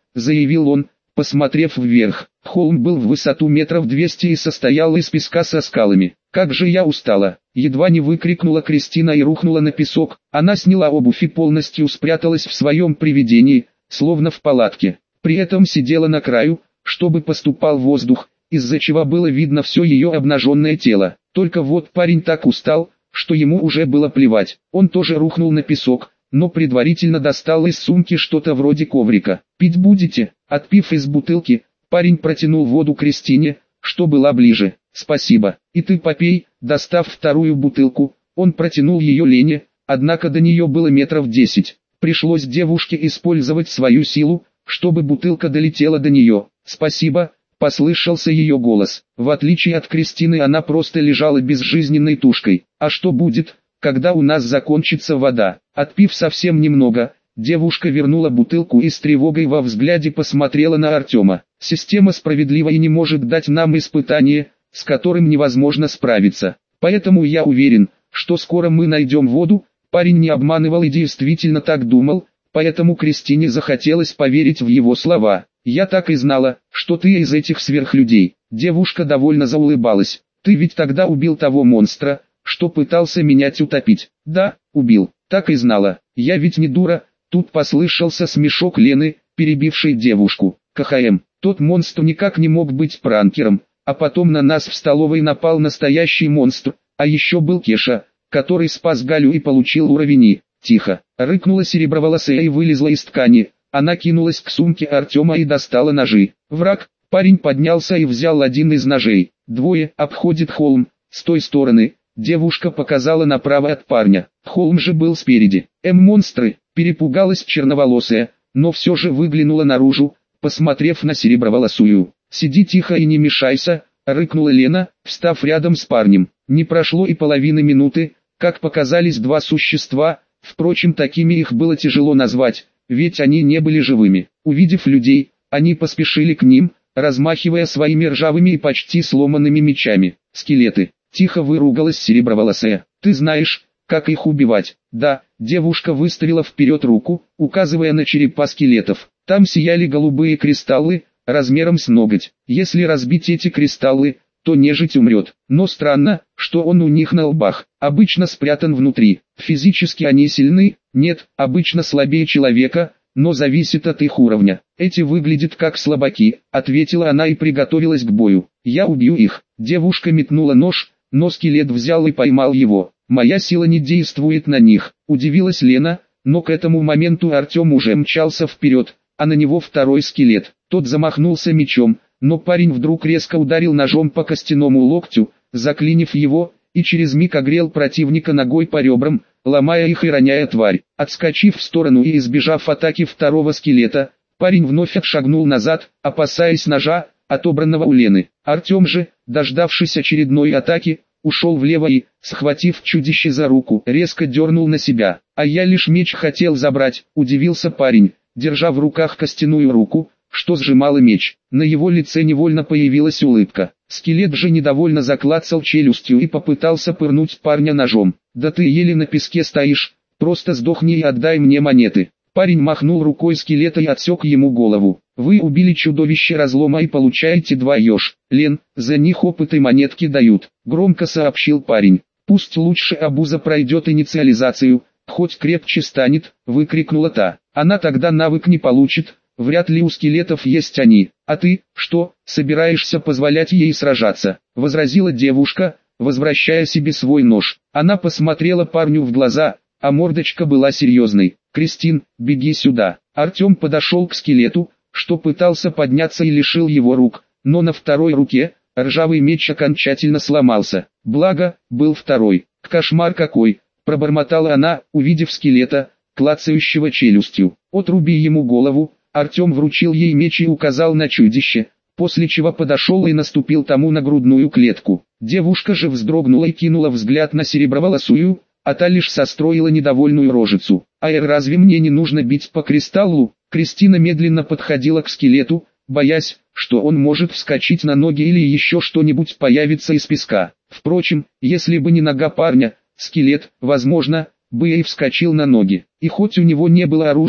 заявил он, посмотрев вверх. Холм был в высоту метров 200 и состоял из песка со скалами. «Как же я устала!» Едва не выкрикнула Кристина и рухнула на песок. Она сняла обувь и полностью спряталась в своем привидении, словно в палатке. При этом сидела на краю, чтобы поступал воздух, из-за чего было видно все ее обнаженное тело. Только вот парень так устал, что ему уже было плевать. Он тоже рухнул на песок, но предварительно достал из сумки что-то вроде коврика. «Пить будете?» Отпив из бутылки, парень протянул воду Кристине, что была ближе. «Спасибо, и ты попей». Достав вторую бутылку, он протянул ее Лене, однако до нее было метров 10. Пришлось девушке использовать свою силу, чтобы бутылка долетела до нее. «Спасибо», — послышался ее голос. В отличие от Кристины, она просто лежала безжизненной тушкой. «А что будет, когда у нас закончится вода?» Отпив совсем немного, девушка вернула бутылку и с тревогой во взгляде посмотрела на Артема. «Система справедлива и не может дать нам испытание, с которым невозможно справиться. Поэтому я уверен, что скоро мы найдем воду». Парень не обманывал и действительно так думал, поэтому Кристине захотелось поверить в его слова. «Я так и знала, что ты из этих сверхлюдей». Девушка довольно заулыбалась. «Ты ведь тогда убил того монстра, что пытался меня утопить?» «Да, убил. Так и знала. Я ведь не дура». Тут послышался смешок Лены, перебившей девушку. «КХМ, тот монстр никак не мог быть пранкером, а потом на нас в столовой напал настоящий монстр, а еще был Кеша, который спас Галю и получил уровень И». «Тихо!» — рыкнула сереброволосая и вылезла из ткани. Она кинулась к сумке Артема и достала ножи. «Враг!» — парень поднялся и взял один из ножей. «Двое обходит холм, с той стороны». Девушка показала направо от парня. Холм же был спереди. «Монстры!» — перепугалась черноволосая, но все же выглянула наружу, посмотрев на сереброволосую. «Сиди тихо и не мешайся!» — рыкнула Лена, встав рядом с парнем. Не прошло и половины минуты, как показались два существа, впрочем, такими их было тяжело назвать, ведь они не были живыми. Увидев людей, они поспешили к ним, размахивая своими ржавыми и почти сломанными мечами. «Скелеты!» — тихо выругалась сереброволосая. «Ты знаешь, как их убивать?» «Да», — девушка выставила вперед руку, указывая на черепа скелетов. Там сияли голубые кристаллы, размером с ноготь. Если разбить эти кристаллы, то нежить умрет. Но странно, что он у них на лбах, обычно спрятан внутри. Физически они сильны? Нет, обычно слабее человека, но зависит от их уровня. «Эти выглядят как слабаки», — ответила она и приготовилась к бою. «Я убью их». Девушка метнула нож, но скелет взял и поймал его. «Моя сила не действует на них», — удивилась Лена, но к этому моменту Артем уже мчался вперед, а на него второй скелет. Тот замахнулся мечом, но парень вдруг резко ударил ножом по костяному локтю, заклинив его, и через миг огрел противника ногой по ребрам, ломая их и роняя тварь. Отскочив в сторону и избежав атаки второго скелета, парень вновь отшагнул назад, опасаясь ножа, отобранного у Лены. Артем же, дождавшись очередной атаки, ушел влево и, схватив чудище за руку, резко дернул на себя. «А я лишь меч хотел забрать», — удивился парень, держа в руках костяную руку, что сжимала меч. На его лице невольно появилась улыбка. Скелет же недовольно заклацал челюстью и попытался пырнуть парня ножом. «Да ты еле на песке стоишь, просто сдохни и отдай мне монеты». Парень махнул рукой скелета и отсек ему голову. «Вы убили чудовище разлома и получаете 2 ёж. Лен, за них опыт и монетки дают», — громко сообщил парень. «Пусть лучше обуза пройдет инициализацию, хоть крепче станет», — выкрикнула та. «Она тогда навык не получит, вряд ли у скелетов есть они. А ты, что, собираешься позволять ей сражаться?» — возразила девушка, возвращая себе свой нож. Она посмотрела парню в глаза, а мордочка была серьезной. «Кристин, беги сюда». Артем подошел к скелету, что пытался подняться и лишил его рук, но на второй руке ржавый меч окончательно сломался. Благо, был второй. «Кошмар какой!» — пробормотала она, увидев скелета, клацающего челюстью. «Отруби ему голову». Артем вручил ей меч и указал на чудище, после чего подошел и наступил тому на грудную клетку. Девушка же вздрогнула и кинула взгляд на сереброволосую, а та лишь состроила недовольную рожицу. Разве мне не нужно бить по кристаллу?» Кристина медленно подходила к скелету, боясь, что он может вскочить на ноги или еще что-нибудь появится из песка. Впрочем, если бы не нога парня, скелет, возможно, бы и вскочил на ноги. И хоть у него не было оружия,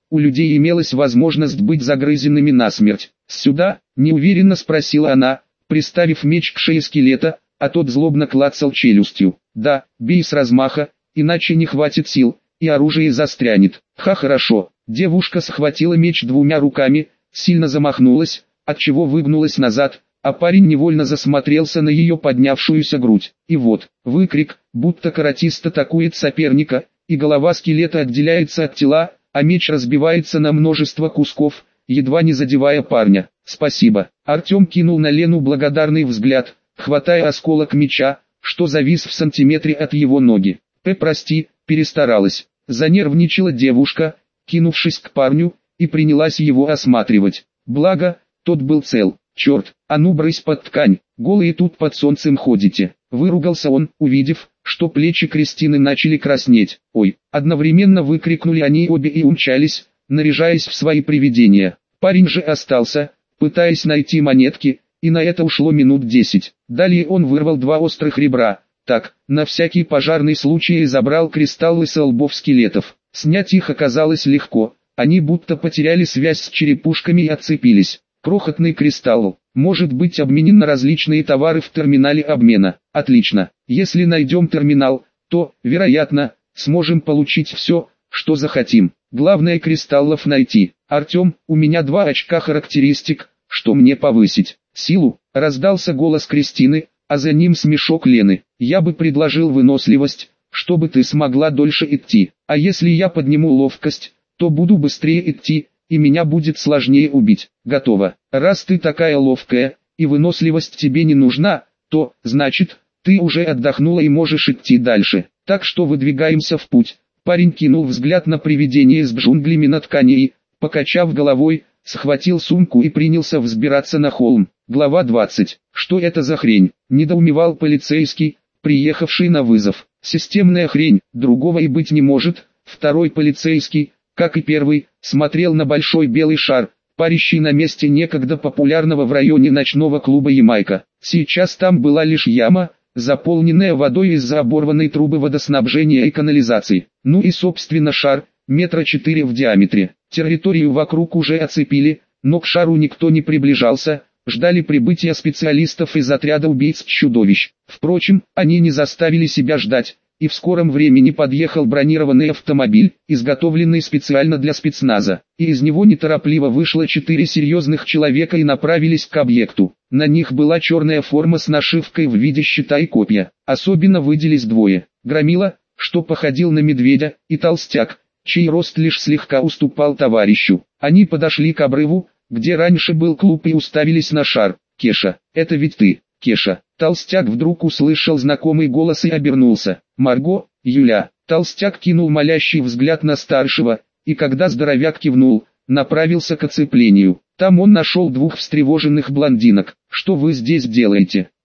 у людей имелась возможность быть загрызенными насмерть. «Сюда?» – неуверенно спросила она, приставив меч к шее скелета, а тот злобно клацал челюстью. «Да, бей с размаха, иначе не хватит сил, и оружие застрянет». «Ха, хорошо». Девушка схватила меч двумя руками, сильно замахнулась, отчего выгнулась назад, а парень невольно засмотрелся на ее поднявшуюся грудь. И вот, выкрик, будто каратист атакует соперника, и голова скелета отделяется от тела, а меч разбивается на множество кусков, едва не задевая парня. «Спасибо». Артем кинул на Лену благодарный взгляд, хватая осколок меча, что завис в сантиметре от его ноги. «Прости, перестаралась». Занервничала девушка, кинувшись к парню, и принялась его осматривать. Благо, тот был цел. «Черт, а ну брысь под ткань, голые тут под солнцем ходите». Выругался он, увидев, что плечи Кристины начали краснеть. «Ой!» Одновременно выкрикнули они обе и умчались, наряжаясь в свои привидения. Парень же остался, пытаясь найти монетки, и на это ушло минут 10. Далее он вырвал 2 острых ребра. Так, на всякий пожарный случай забрал кристаллы со лбов скелетов. Снять их оказалось легко, они будто потеряли связь с черепушками и отцепились. Крохотный кристалл может быть обменен на различные товары в терминале обмена. Отлично. Если найдем терминал, то, вероятно, сможем получить все, что захотим. Главное кристаллов найти. «Артем, у меня 2 очка характеристик, что мне повысить?» «Силу», раздался голос Кристины, а за ним смешок Лены. «Я бы предложил выносливость, чтобы ты смогла дольше идти. А если я подниму ловкость, то буду быстрее идти, и меня будет сложнее убить». «Готово. Раз ты такая ловкая, и выносливость тебе не нужна, то, значит, ты уже отдохнула и можешь идти дальше. Так что выдвигаемся в путь». Парень кинул взгляд на привидение с джунглями на ткани и, покачав головой, схватил сумку и принялся взбираться на холм. Глава 20. «Что это за хрень?» – недоумевал полицейский, приехавший на вызов. «Системная хрень, другого и быть не может». Второй полицейский, как и первый, смотрел на большой белый шар, парящий на месте некогда популярного в районе ночного клуба «Ямайка». Сейчас там была лишь яма, заполненная водой из-за оборванной трубы водоснабжения и канализации. Ну и собственно шар, 4 метра в диаметре. Территорию вокруг уже оцепили, но к шару никто не приближался, ждали прибытия специалистов из отряда убийц-чудовищ. Впрочем, они не заставили себя ждать, и в скором времени подъехал бронированный автомобиль, изготовленный специально для спецназа, и из него неторопливо вышло 4 серьезных человека и направились к объекту. На них была черная форма с нашивкой в виде щита и копья. Особенно выделились двое: Громила, что походил на медведя, и Толстяк, чей рост лишь слегка уступал товарищу. Они подошли к обрыву, где раньше был клуб, и уставились на шар. «Кеша, это ведь ты, Кеша?» Толстяк вдруг услышал знакомый голос и обернулся. «Марго, Юля». Толстяк кинул молящий взгляд на старшего, и когда здоровяк кивнул, направился к оцеплению. Там он нашел 2 встревоженных блондинок. «Что вы здесь делаете?»